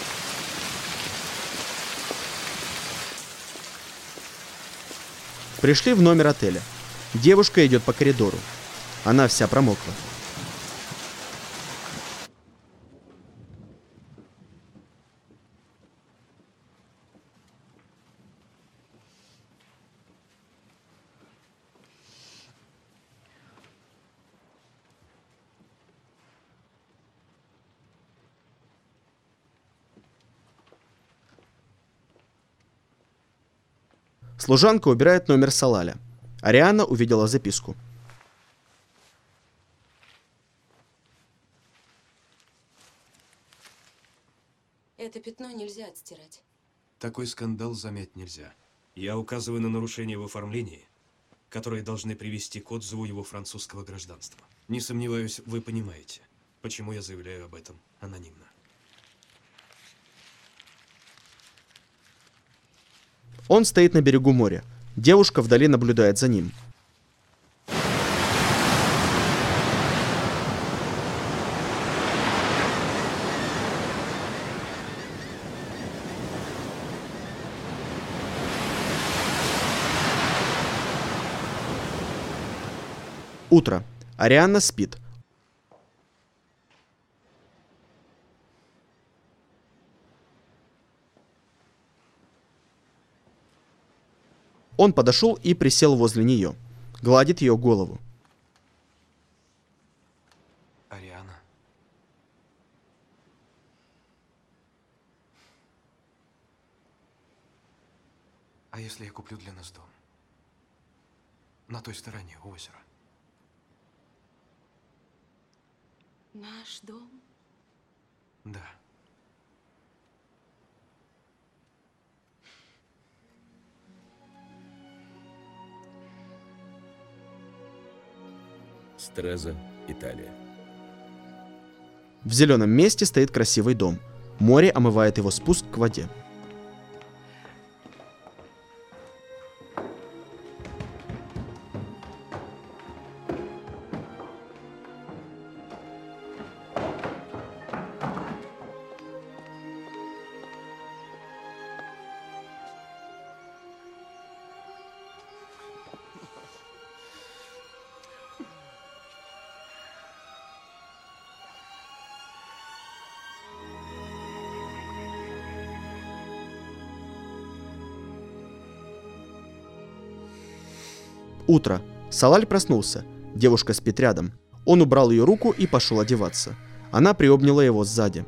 Пришли в номер отеля. Девушка идет по коридору. Она вся промокла. Служанка убирает номер Салаля. Ариана увидела записку. Это пятно нельзя отстирать. Такой скандал замять нельзя. Я указываю на нарушения в оформлении, которые должны привести к отзыву его французского гражданства. Не сомневаюсь, вы понимаете, почему я заявляю об этом анонимно. Он стоит на берегу моря. Девушка вдали наблюдает за ним. Утро. Арианна спит. Он подошел и присел возле нее. Гладит ее голову. Ариана. А если я куплю для нас дом? На той стороне озера. Наш дом? Да. Стреза, Италия. В зеленом месте стоит красивый дом. Море омывает его спуск к воде. Утро. Салаль проснулся. Девушка спит рядом. Он убрал ее руку и пошел одеваться. Она приобняла его сзади.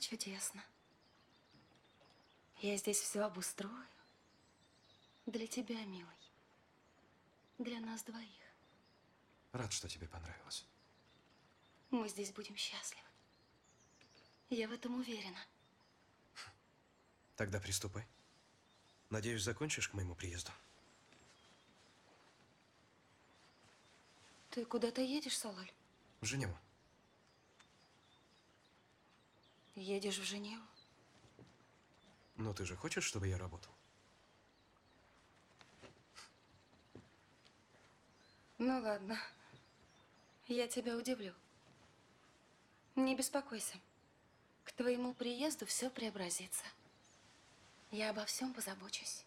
чудесно. Я здесь все обустрою. Для тебя, милый. Для нас двоих. Рад, что тебе понравилось. Мы здесь будем счастливы. Я в этом уверена. Тогда приступай. Надеюсь, закончишь к моему приезду? Ты куда-то едешь, Салаль? В Женеву. Едешь в Женеву? Но ты же хочешь, чтобы я работал? Ну ладно. Я тебя удивлю. Не беспокойся. К твоему приезду все преобразится. Я обо всем позабочусь.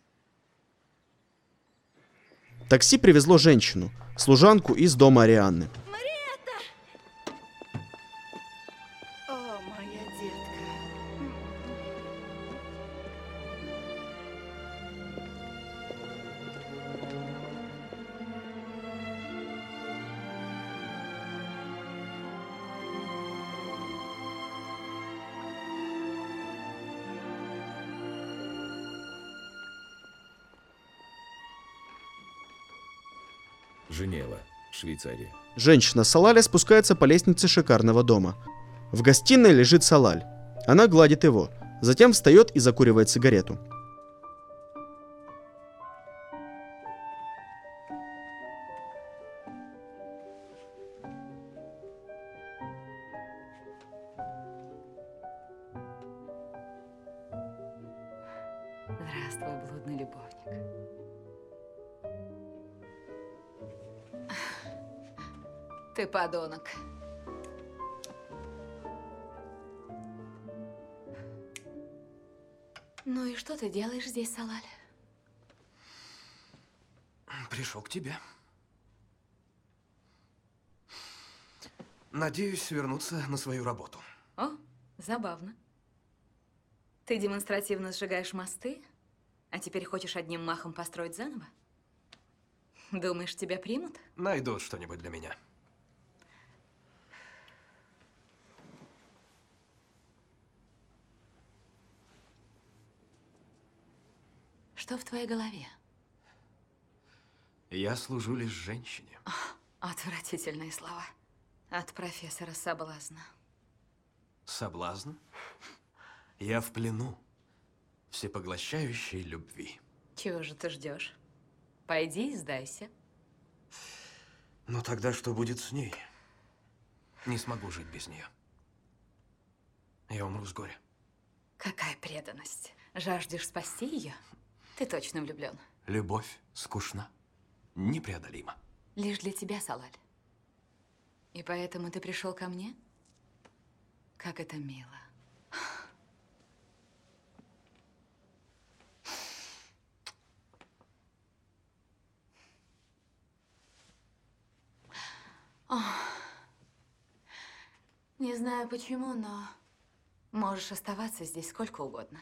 Такси привезло женщину, служанку из дома Арианны. О, моя детка. Женева, Швейцария. Женщина Салаля спускается по лестнице шикарного дома. В гостиной лежит Салаль. Она гладит его, затем встает и закуривает сигарету. Здравствуй, блудный любовник. Ты подонок. Ну и что ты делаешь здесь, Салаль? Пришел к тебе. Надеюсь вернуться на свою работу. О, забавно. Ты демонстративно сжигаешь мосты, а теперь хочешь одним махом построить заново? Думаешь, тебя примут? Найдут что-нибудь для меня. Что в твоей голове? Я служу лишь женщине. Отвратительные слова. От профессора соблазна. Соблазн? Я в плену всепоглощающей любви. Чего же ты ждешь? Пойди и сдайся. Но тогда что будет с ней? Не смогу жить без нее. Я умру с горя. Какая преданность. Жаждешь спасти ее? Ты точно влюблен. Любовь скучна, непреодолима. Лишь для тебя, Салаль. И поэтому ты пришел ко мне? Как это мило. О, не знаю почему, но можешь оставаться здесь сколько угодно.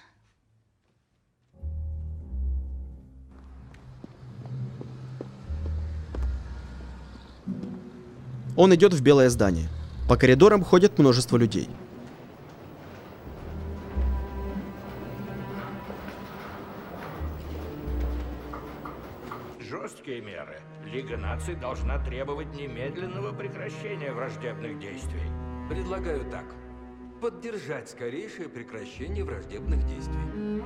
Он идет в белое здание. По коридорам ходит множество людей. Жесткие меры. Лига наций должна требовать немедленного прекращения враждебных действий. Предлагаю так. Поддержать скорейшее прекращение враждебных действий.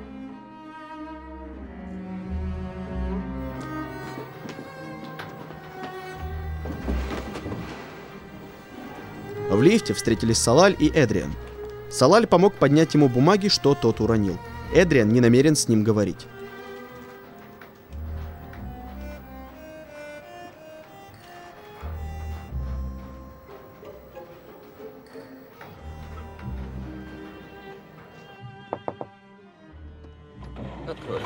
В лифте встретились Салаль и Эдриан. Салаль помог поднять ему бумаги, что тот уронил. Эдриан не намерен с ним говорить. Открой.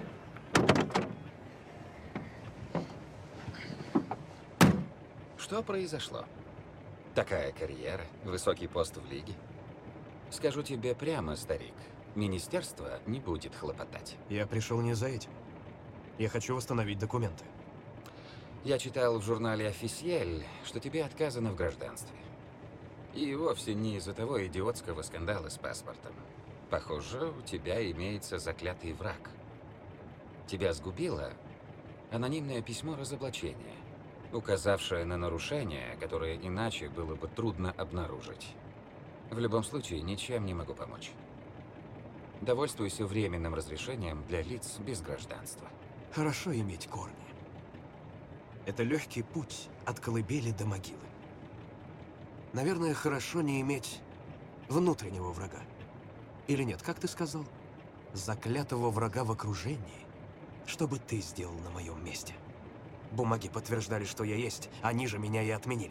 Что произошло? Такая карьера, высокий пост в лиге. Скажу тебе прямо, старик, министерство не будет хлопотать. Я пришел не за этим. Я хочу восстановить документы. Я читал в журнале «Официель», что тебе отказано в гражданстве. И вовсе не из-за того идиотского скандала с паспортом. Похоже, у тебя имеется заклятый враг. Тебя сгубило анонимное письмо разоблачения, указавшее на нарушение, которое иначе было бы трудно обнаружить. В любом случае, ничем не могу помочь. Довольствуйся временным разрешением для лиц без гражданства. Хорошо иметь корни. Это легкий путь от колыбели до могилы. Наверное, хорошо не иметь внутреннего врага. Или нет, как ты сказал? Заклятого врага в окружении. Что бы ты сделал на моем месте? Бумаги подтверждали, что я есть, они же меня и отменили.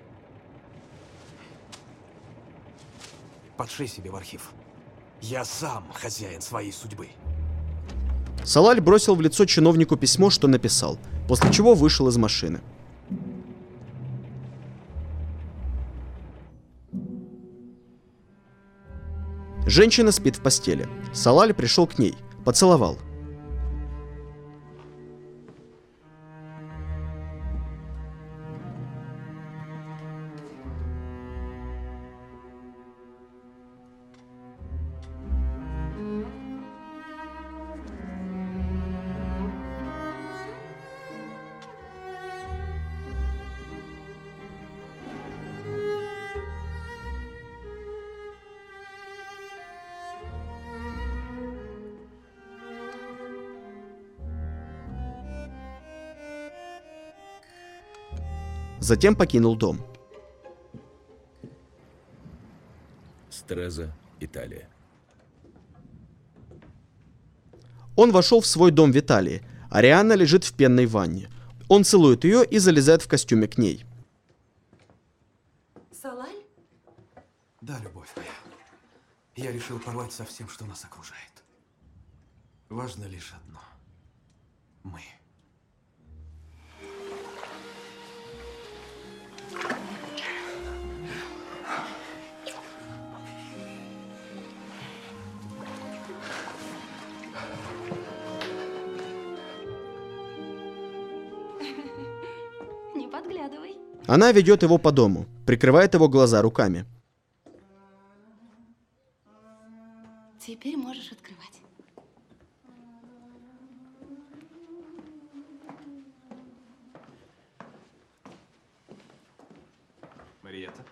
Подшей себе в архив. Я сам хозяин своей судьбы. Салаль бросил в лицо чиновнику письмо, что написал, после чего вышел из машины. Женщина спит в постели. Салаль пришел к ней, поцеловал. Затем покинул дом. Стреза, Италия. Он вошел в свой дом в Италии. Арианна лежит в пенной ванне. Он целует ее и залезает в костюме к ней. Салаль? Да, любовь моя. Я решил порвать со всем, что нас окружает. Важно лишь одно. Мы. Не подглядывай. Она ведет его по дому, прикрывает его глаза руками. Теперь можешь открывать. Мариетта?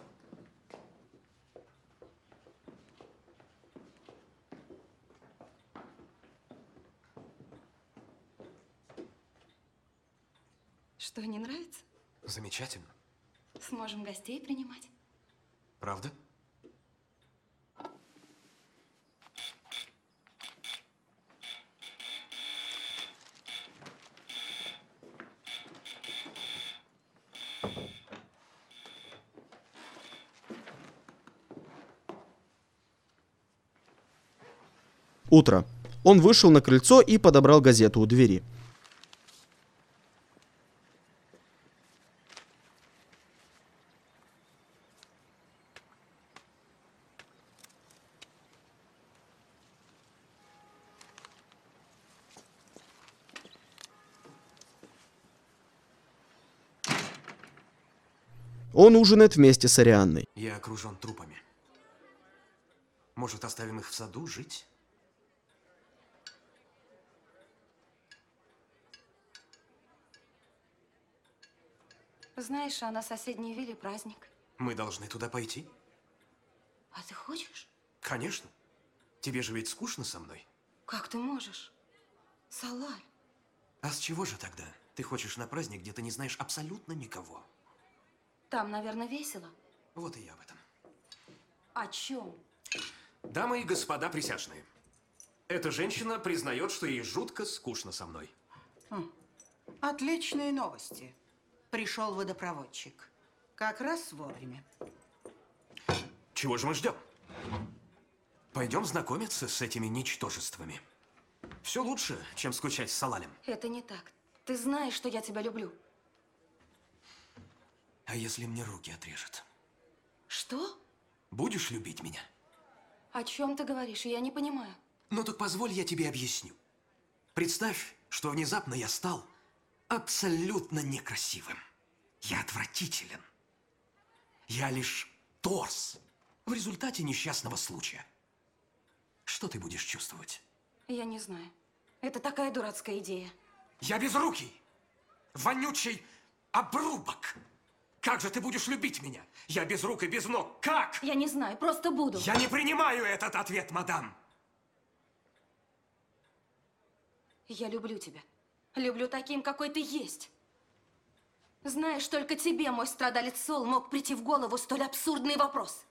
Что, не нравится? Замечательно. Сможем гостей принимать. Правда? Утро. Он вышел на крыльцо и подобрал газету у двери. Он ужинает вместе с Арианной. Я окружен трупами. Может, оставим их в саду жить? Знаешь, а на соседней вилле праздник. Мы должны туда пойти? А ты хочешь? Конечно. Тебе же ведь скучно со мной. Как ты можешь? Салаль. А с чего же тогда? Ты хочешь на праздник, где ты не знаешь абсолютно никого? Там, наверное, весело. Вот и я об этом. О чем? Дамы и господа присяжные, эта женщина признает, что ей жутко скучно со мной. Отличные новости. Пришел водопроводчик. Как раз вовремя. Чего же мы ждем? Пойдем знакомиться с этими ничтожествами. Все лучше, чем скучать с Салалем. Это не так. Ты знаешь, что я тебя люблю. А если мне руки отрежет? Что? Будешь любить меня? О чем ты говоришь? Я не понимаю. Ну так позволь, я тебе объясню. Представь, что внезапно я стал абсолютно некрасивым. Я отвратителен. Я лишь торс в результате несчастного случая. Что ты будешь чувствовать? Я не знаю. Это такая дурацкая идея. Я безрукий, вонючий обрубок. Как же ты будешь любить меня? Я без рук и без ног. Как? Я не знаю, просто буду. Я не принимаю этот ответ, мадам. Я люблю тебя. Люблю таким, какой ты есть. Знаешь, только тебе, мой страдалец Сол, мог прийти в голову столь абсурдный вопрос.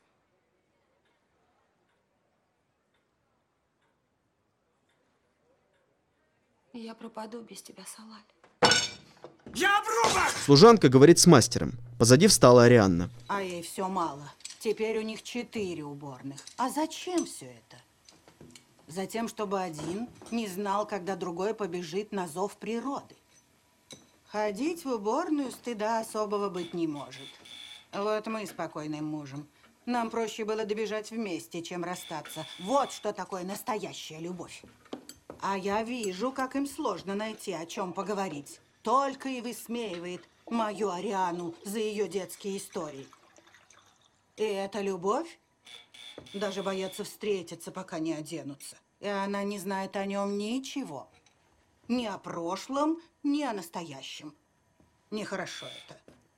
Я пропаду без тебя, Салаль. Я обрубок! Служанка говорит с мастером. Позади встала Арианна. А ей все мало. Теперь у них 4 уборных. А зачем все это? Затем, чтобы один не знал, когда другой побежит на зов природы. Ходить в уборную стыда особого быть не может. Вот мы с покойным мужем. Нам проще было добежать вместе, чем расстаться. Вот что такое настоящая любовь. А я вижу, как им сложно найти, о чем поговорить. Только и высмеивает мою Ариану за ее детские истории. И эта любовь? Даже боятся встретиться, пока не оденутся. И она не знает о нем ничего. Ни о прошлом, ни о настоящем. Нехорошо это.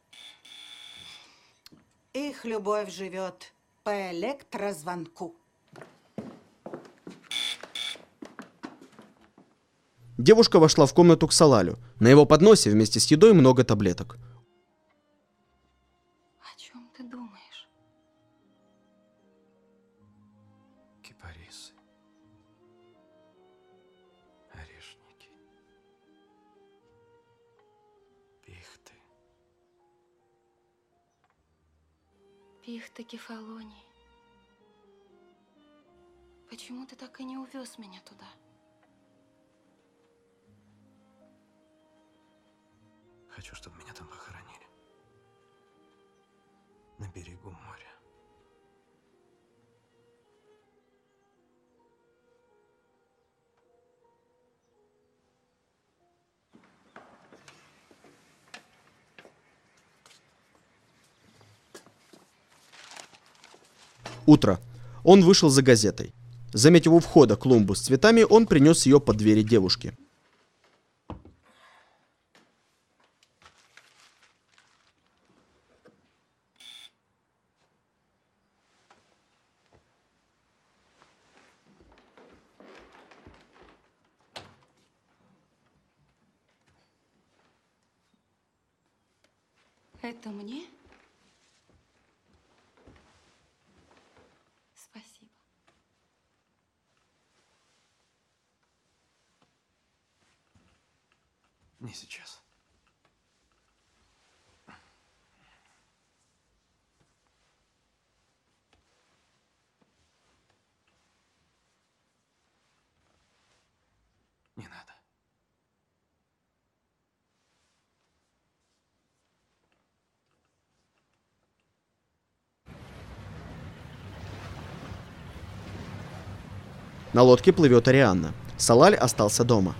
Их любовь живет по электрозвонку. Девушка вошла в комнату к Салалю. На его подносе вместе с едой много таблеток. О чем ты думаешь? Кипарисы. Орешники. Пихты. Пихта Кефалонии. Почему ты так и не увез меня туда? Хочу, чтобы меня там похоронили. На берегу моря. Утро. Он вышел за газетой. Заметив у входа клумбу с цветами, он принес ее под двери девушки. Это мне? Спасибо. Не сейчас. Не надо. На лодке плывет Арианна. Салаль остался дома.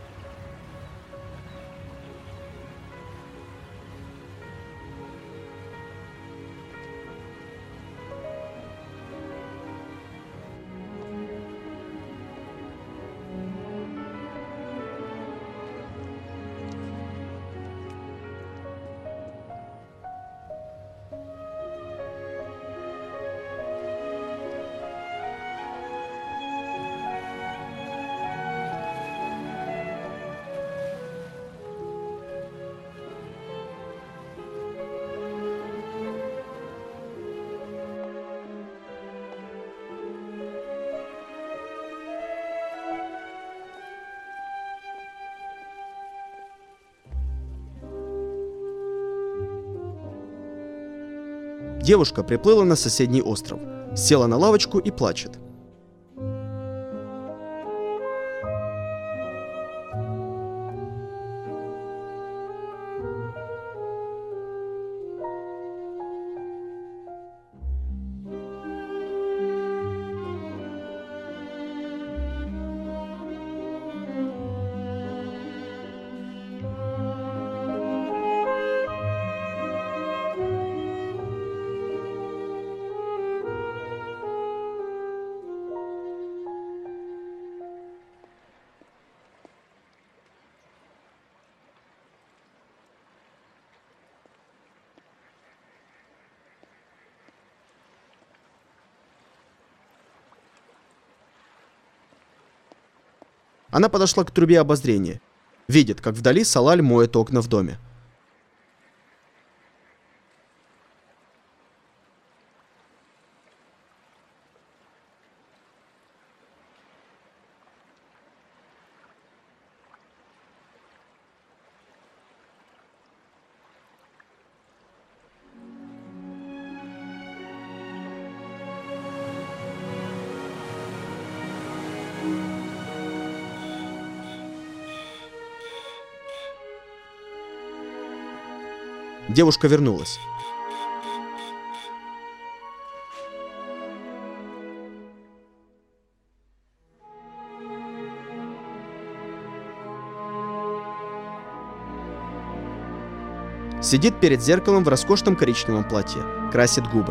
Девушка приплыла на соседний остров, села на лавочку и плачет. Она подошла к трубе обозрения. Видит, как вдали Салаль моет окна в доме. Девушка вернулась. Сидит перед зеркалом в роскошном коричневом платье, красит губы.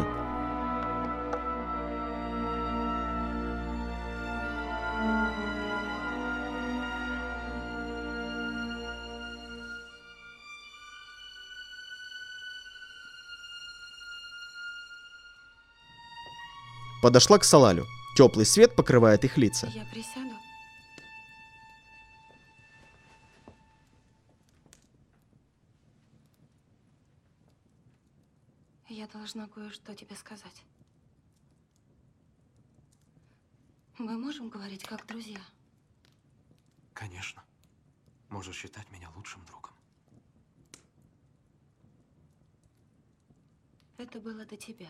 Подошла к Салалю. Теплый свет покрывает их лица. Я присяду. Я должна кое-что тебе сказать. Мы можем говорить как друзья? Конечно. Можешь считать меня лучшим другом. Это было до тебя.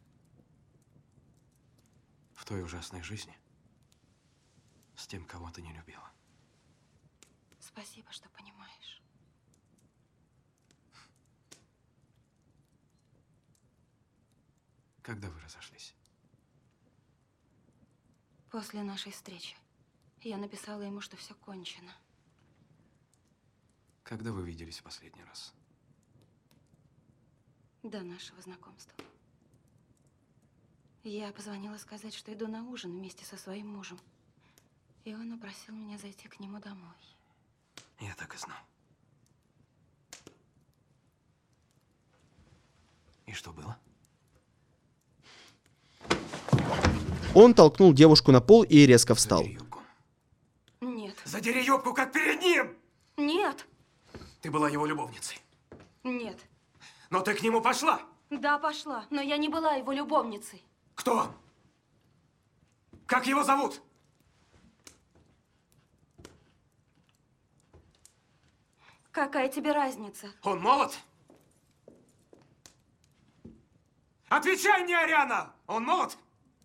В той ужасной жизни с тем, кого ты не любила. Спасибо, что понимаешь. Когда вы разошлись? После нашей встречи. Я написала ему, что все кончено. Когда вы виделись в последний раз? До нашего знакомства. Я позвонила сказать, что иду на ужин вместе со своим мужем. И он упросил меня зайти к нему домой. Я так и знал. И что было? Он толкнул девушку на пол и резко встал. Нет. Задери юбку, как перед ним! Нет. Ты была его любовницей. Нет. Но ты к нему пошла. Да, пошла, но я не была его любовницей. Кто он? Как его зовут? Какая тебе разница? Он молод? Отвечай мне, Ариана! Он молод?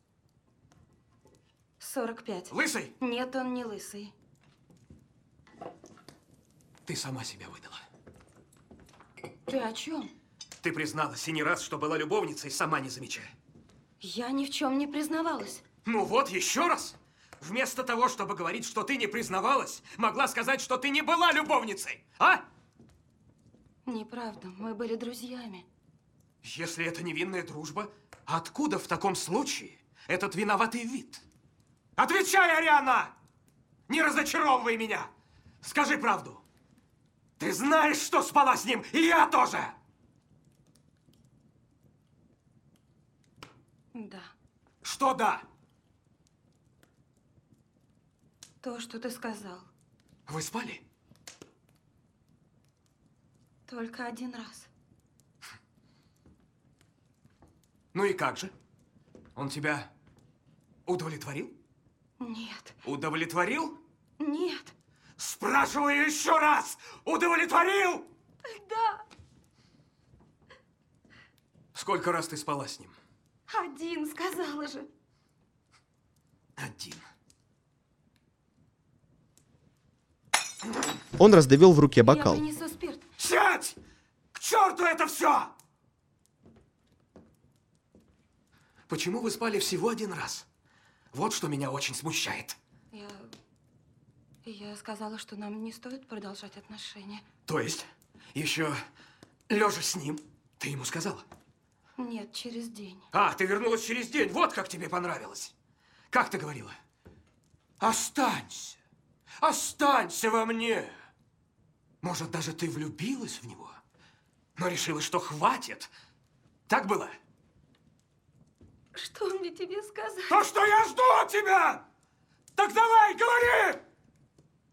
45. Лысый? Нет, он не лысый. Ты сама себя выдала. Ты о чем? Ты призналась и не раз, что была любовницей, сама не замечая. Я ни в чем не признавалась. Ну вот, еще раз. Вместо того, чтобы говорить, что ты не признавалась, могла сказать, что ты не была любовницей, а? Неправда, мы были друзьями. Если это невинная дружба, откуда в таком случае этот виноватый вид? Отвечай, Ариана! Не разочаровывай меня! Скажи правду. Ты знаешь, что спала с ним, и я тоже! Да. Что да? То, что ты сказал. Вы спали? Только один раз. Ну и как же? Он тебя удовлетворил? Нет. Удовлетворил? Нет. Спрашиваю еще раз! Удовлетворил? Да. Сколько раз ты спала с ним? Один, сказала же. Один. Он раздавил в руке бокал. Я принесу спирт. Сядь! К черту это все! Почему вы спали всего один раз? Вот что меня очень смущает. Я сказала, что нам не стоит продолжать отношения. То есть, еще лежа с ним, ты ему сказала? Нет, через день. А, ты вернулась через день. Вот как тебе понравилось. Как ты говорила? Останься. Останься во мне. Может, даже ты влюбилась в него, но решила, что хватит. Так было? Что мне тебе сказать? То, что я жду от тебя! Так давай, говори!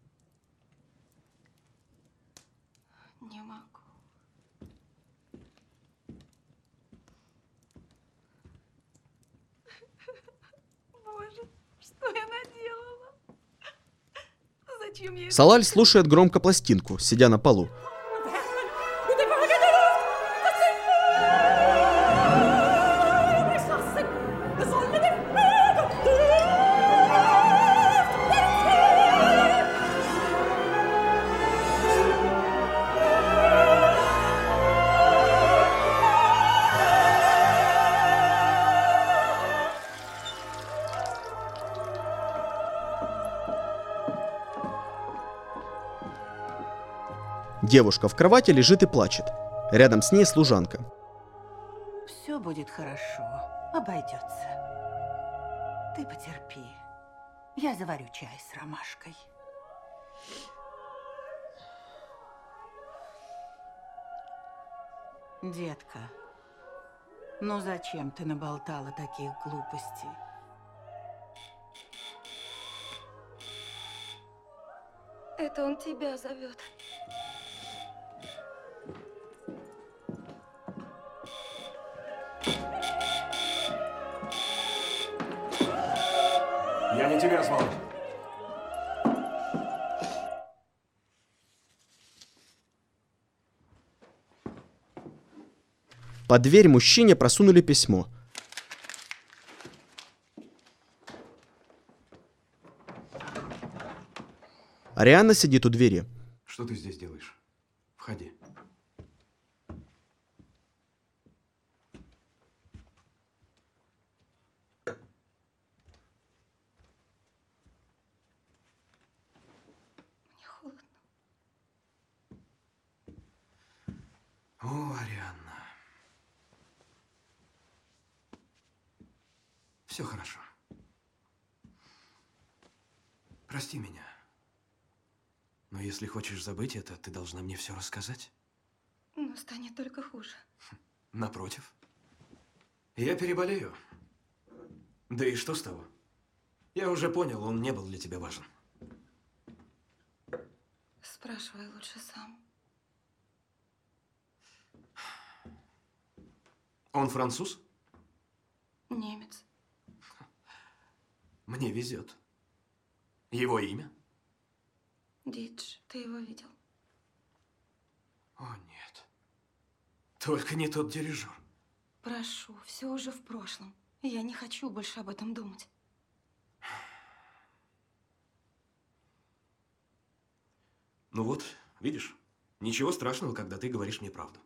Боже, что я наделала? Зачем я... Салаль слушает громко пластинку, сидя на полу. Девушка в кровати лежит и плачет. Рядом с ней служанка. Все будет хорошо, обойдется. Ты потерпи. Я заварю чай с ромашкой. Детка, ну зачем ты наболтала таких глупостей? Это он тебя зовет. Я не тебя звал. Под дверь мужчине просунули письмо. Ариана сидит у двери. Что ты здесь делаешь? Входи. О, Арианна. Все хорошо. Прости меня. Но если хочешь забыть это, ты должна мне все рассказать. Но станет только хуже. Напротив. Я переболею. Да и что с того? Я уже понял, он не был для тебя важен. Спрашивай лучше сам. Он француз? Немец. Мне везет. Его имя? Дидж, ты его видел? О, нет. Только не тот дирижер. Прошу, все уже в прошлом. Я не хочу больше об этом думать. Ну вот, видишь, ничего страшного, когда ты говоришь мне правду.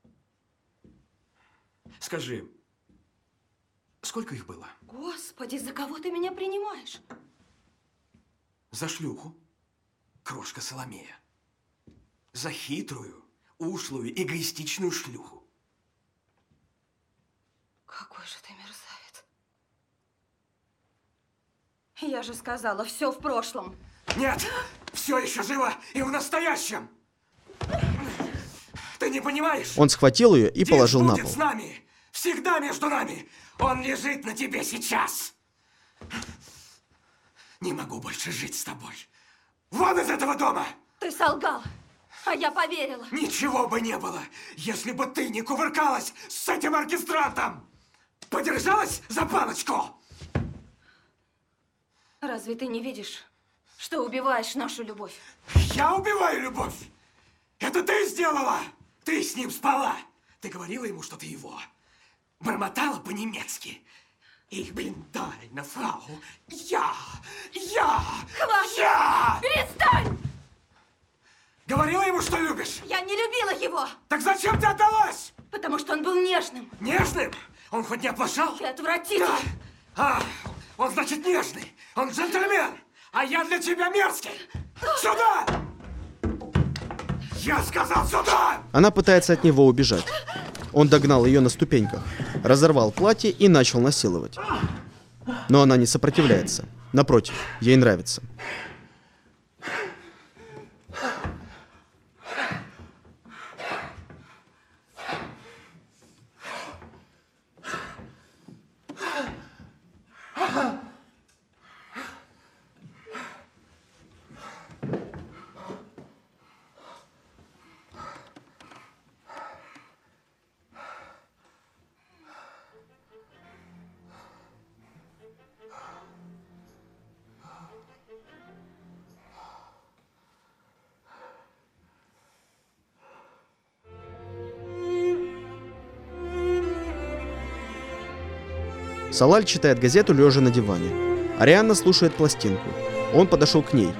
Скажи, сколько их было? Господи, за кого ты меня принимаешь? За шлюху, крошка Соломея. За хитрую, ушлую, эгоистичную шлюху. Какой же ты мерзавец. Я же сказала, все в прошлом. Нет, все еще живо и в настоящем. Ты не понимаешь? Он схватил ее и положил на будет пол. с нами, всегда между нами. Он лежит на тебе сейчас. Не могу больше жить с тобой. Вон из этого дома! Ты солгал, а я поверила. Ничего бы не было, если бы ты не кувыркалась с этим оркестрантом. Подержалась за палочку. Разве ты не видишь, что убиваешь нашу любовь? Я убиваю любовь. Это ты сделала. Ты с ним спала. Ты говорила ему, что ты его. Бормотала по-немецки. Ich bin deine Frau. Хватит! Перестань! Говорила ему, что любишь? Я не любила его! Так зачем ты отдалась? Потому что он был нежным. Нежным? Он хоть не оплошал? Ты отвратительный. Да. Он значит нежный. Он джентльмен. А я для тебя мерзкий. Сюда! Я сказал сюда! Она пытается от него убежать. Он догнал ее на ступеньках, разорвал платье и начал насиловать. Но она не сопротивляется. Напротив, ей нравится. Салаль читает газету, лежа на диване. Арианна слушает пластинку. Он подошел к ней.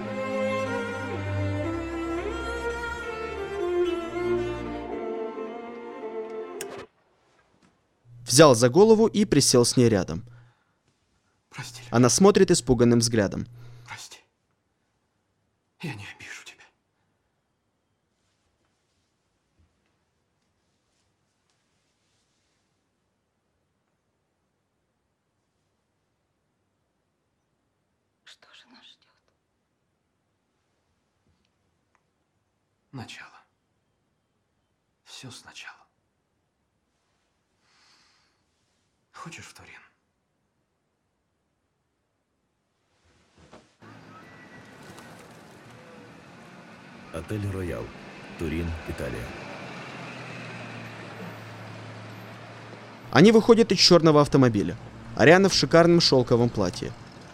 Взял за голову и присел с ней рядом. Прости. Она смотрит испуганным взглядом. Прости. Я не обижу тебя. Что же нас ждет? Начало. Все сначала. Хочешь в Турин? Отель «Роял», Турин, Италия. Они выходят из черного автомобиля. Арианна в шикарном шелковом платье.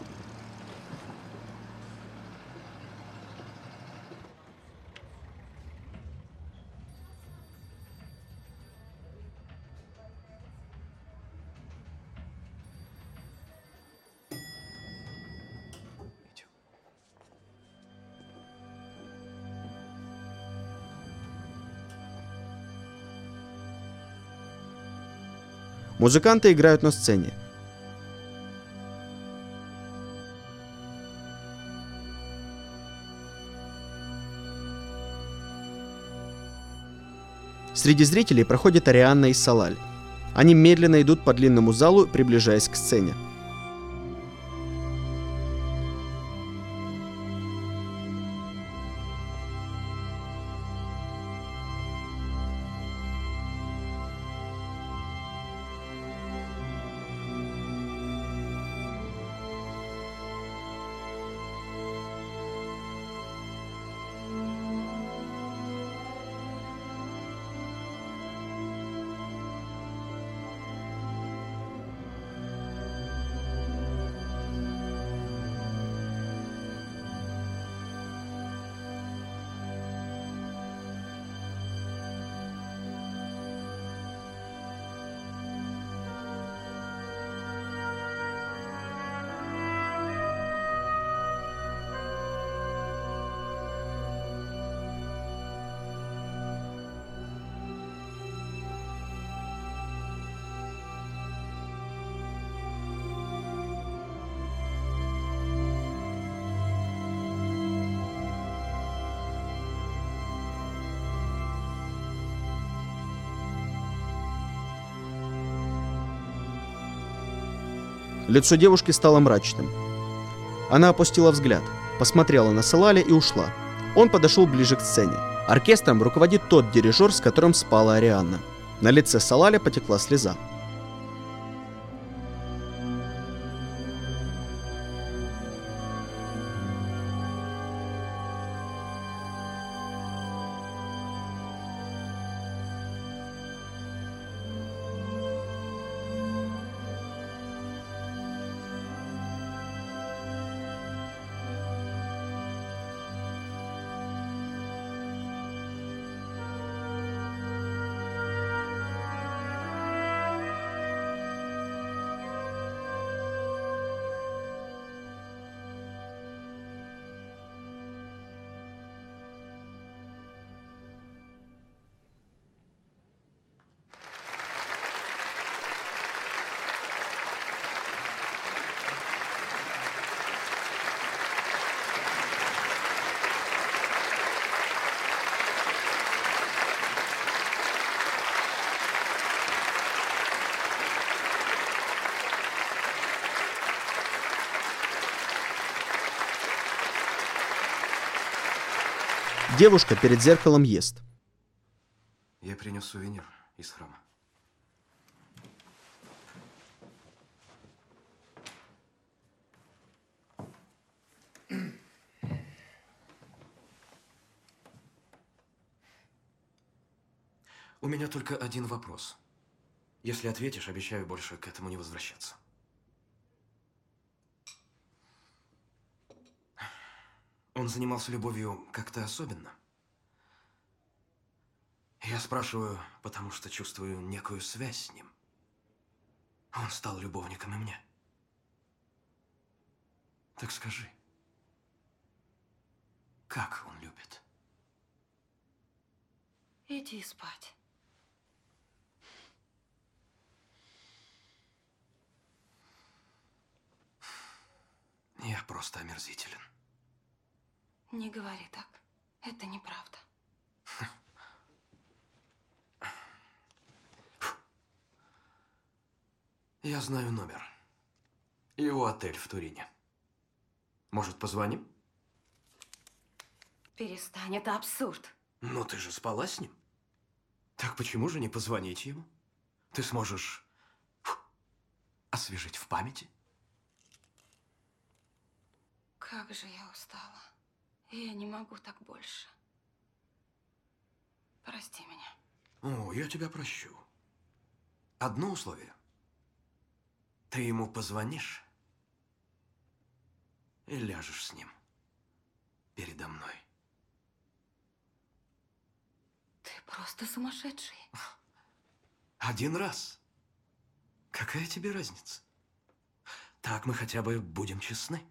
Музыканты играют на сцене. Среди зрителей проходит Арианна и Салаль. Они медленно идут по длинному залу, приближаясь к сцене. Лицо девушки стало мрачным. Она опустила взгляд, посмотрела на Салаля и ушла. Он подошел ближе к сцене. Оркестром руководит тот дирижер, с которым спала Арианна. На лице Салаля потекла слеза. Девушка перед зеркалом ест. Я принес сувенир из храма. У меня только один вопрос. Если ответишь, обещаю больше к этому не возвращаться. Он занимался любовью как-то особенно? Я спрашиваю, потому что чувствую некую связь с ним. Он стал любовником и мне. Так скажи, как он любит? Иди спать. Я просто омерзителен. Не говори так. Это неправда. Я знаю номер. Его отель в Турине. Может, позвоним? Перестань, это абсурд. Но ты же спала с ним. Так почему же не позвонить ему? Ты сможешь освежить в памяти. Как же я устала. Я не могу так больше. Прости меня. О, я тебя прощу. Одно условие. Ты ему позвонишь и ляжешь с ним передо мной. Ты просто сумасшедший. Один раз. Какая тебе разница? Так мы хотя бы будем честны.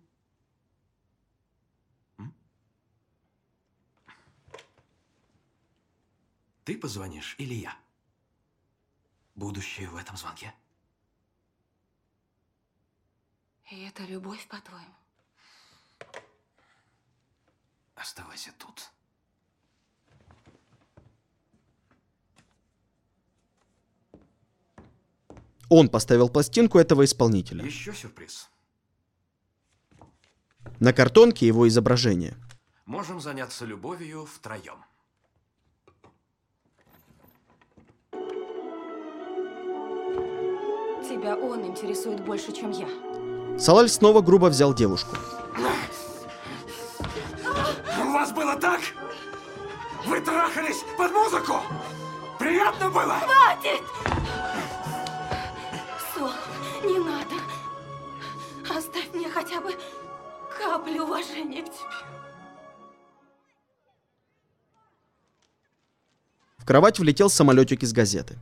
Ты позвонишь или я? Будущее в этом звонке. И это любовь, по-твоему? Оставайся тут. Он поставил пластинку этого исполнителя. Еще сюрприз. На картонке его изображение. Можем заняться любовью втроем. Тебя он интересует больше, чем я. Салаль снова грубо взял девушку. У вас было так? Вы трахались под музыку? Приятно было? Хватит! Сол, не надо. Оставь мне хотя бы каплю уважения к тебе. В кровать влетел самолетик из газеты.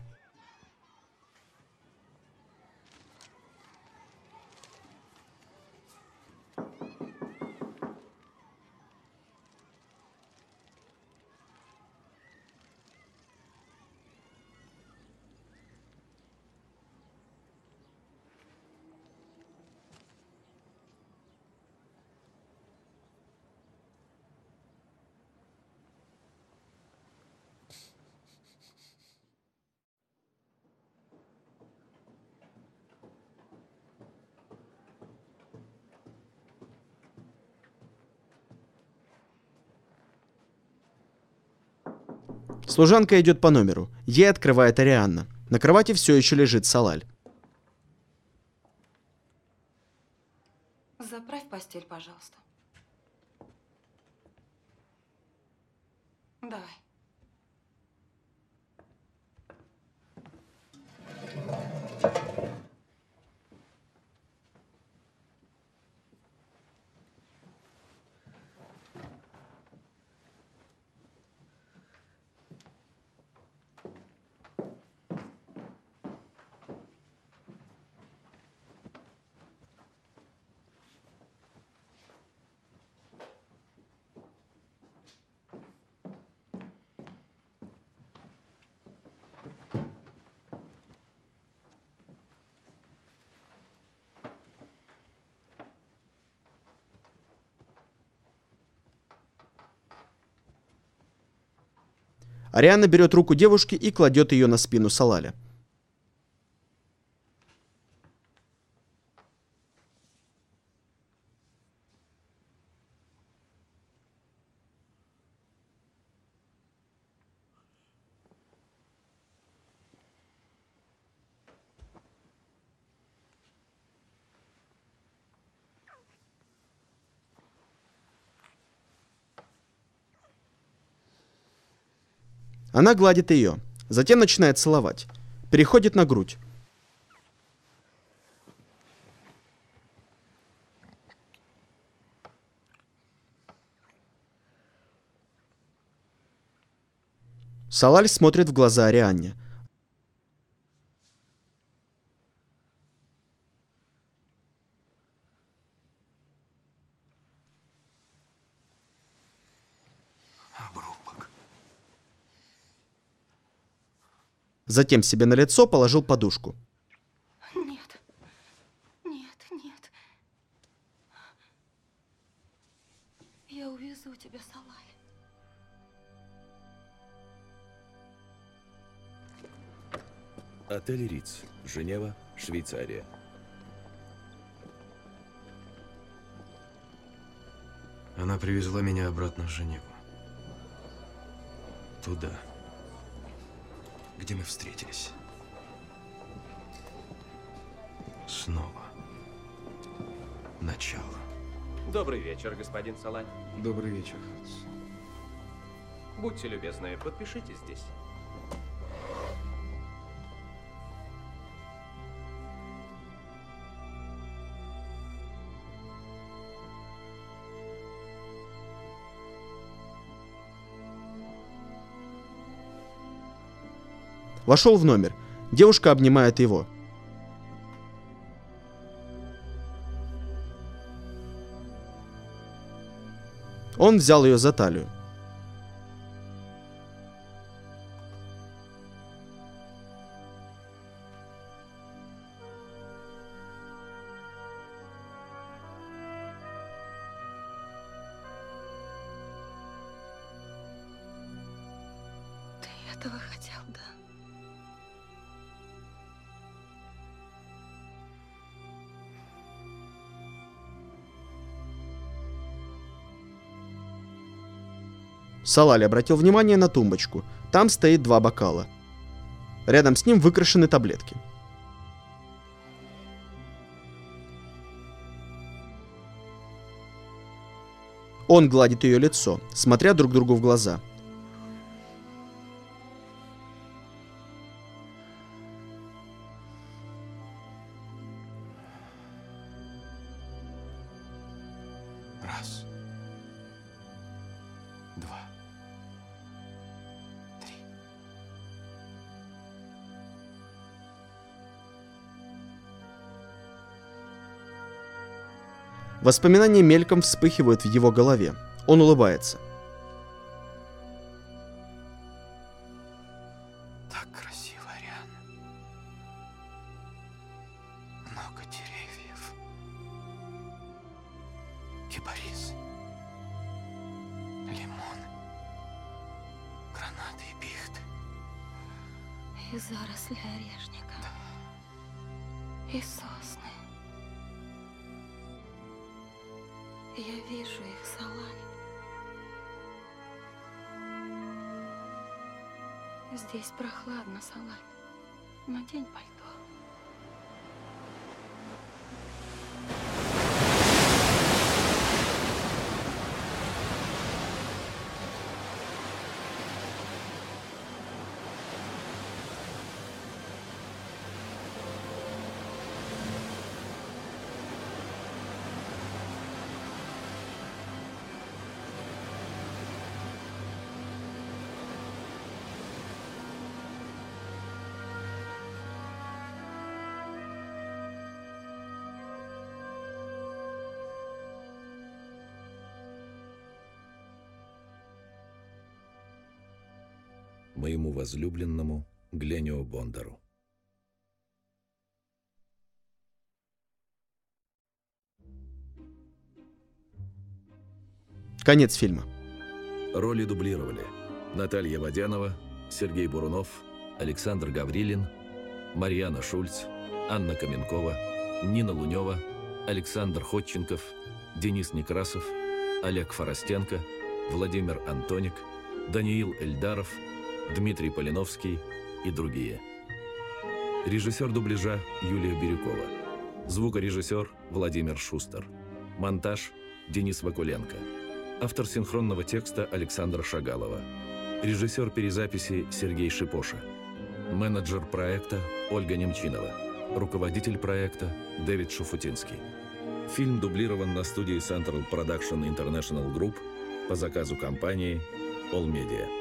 Служанка идет по номеру. Ей открывает Арианна. На кровати все еще лежит Салаль. Заправь постель, пожалуйста. Давай. Арианна берет руку девушки и кладет ее на спину Салаля. Она гладит ее, затем начинает целовать. Переходит на грудь. Салаль смотрит в глаза Арианне. Затем себе на лицо положил подушку. Нет. Нет, нет. Я увезу тебя, Салаль. Отель Риц, Женева, Швейцария. Она привезла меня обратно в Женеву. Туда, где мы встретились. Снова. Начало. Добрый вечер, господин Салаль. Добрый вечер. Будьте любезны, подпишитесь здесь. Вошел в номер. Девушка обнимает его. Он взял ее за талию. Ты этого хотел, да? Салаль обратил внимание на тумбочку. Там стоит 2 бокала. Рядом с ним выкрашены таблетки. Он гладит ее лицо, смотря друг другу в глаза. Раз. 2. 3. Воспоминания мельком вспыхивают в его голове. Он улыбается. Так красиво, Ариан. Много деревьев. Кипарисы. Лимоны. Гранаты и пихты. И заросли орешника. И сосны. Я вижу их, Салаль. Здесь прохладно, Салаль. Надень пальто. Моему возлюбленному Гленио Бондару. Конец фильма. Роли дублировали Наталья Водянова, Сергей Бурунов, Александр Гаврилин, Марьяна Шульц, Анна Каменкова, Нина Лунева, Александр Ходченков, Денис Некрасов, Олег Форостенко, Владимир Антоник, Даниил Эльдаров, Дмитрий Полиновский и другие. Режиссер дубляжа Юлия Бирюкова. Звукорежиссер Владимир Шустер. Монтаж Денис Вакуленко. Автор синхронного текста Александра Шагалова. Режиссер перезаписи Сергей Шипоша. Менеджер проекта Ольга Немчинова. Руководитель проекта Дэвид Шуфутинский. Фильм дублирован на студии Central Production International Group по заказу компании All Media.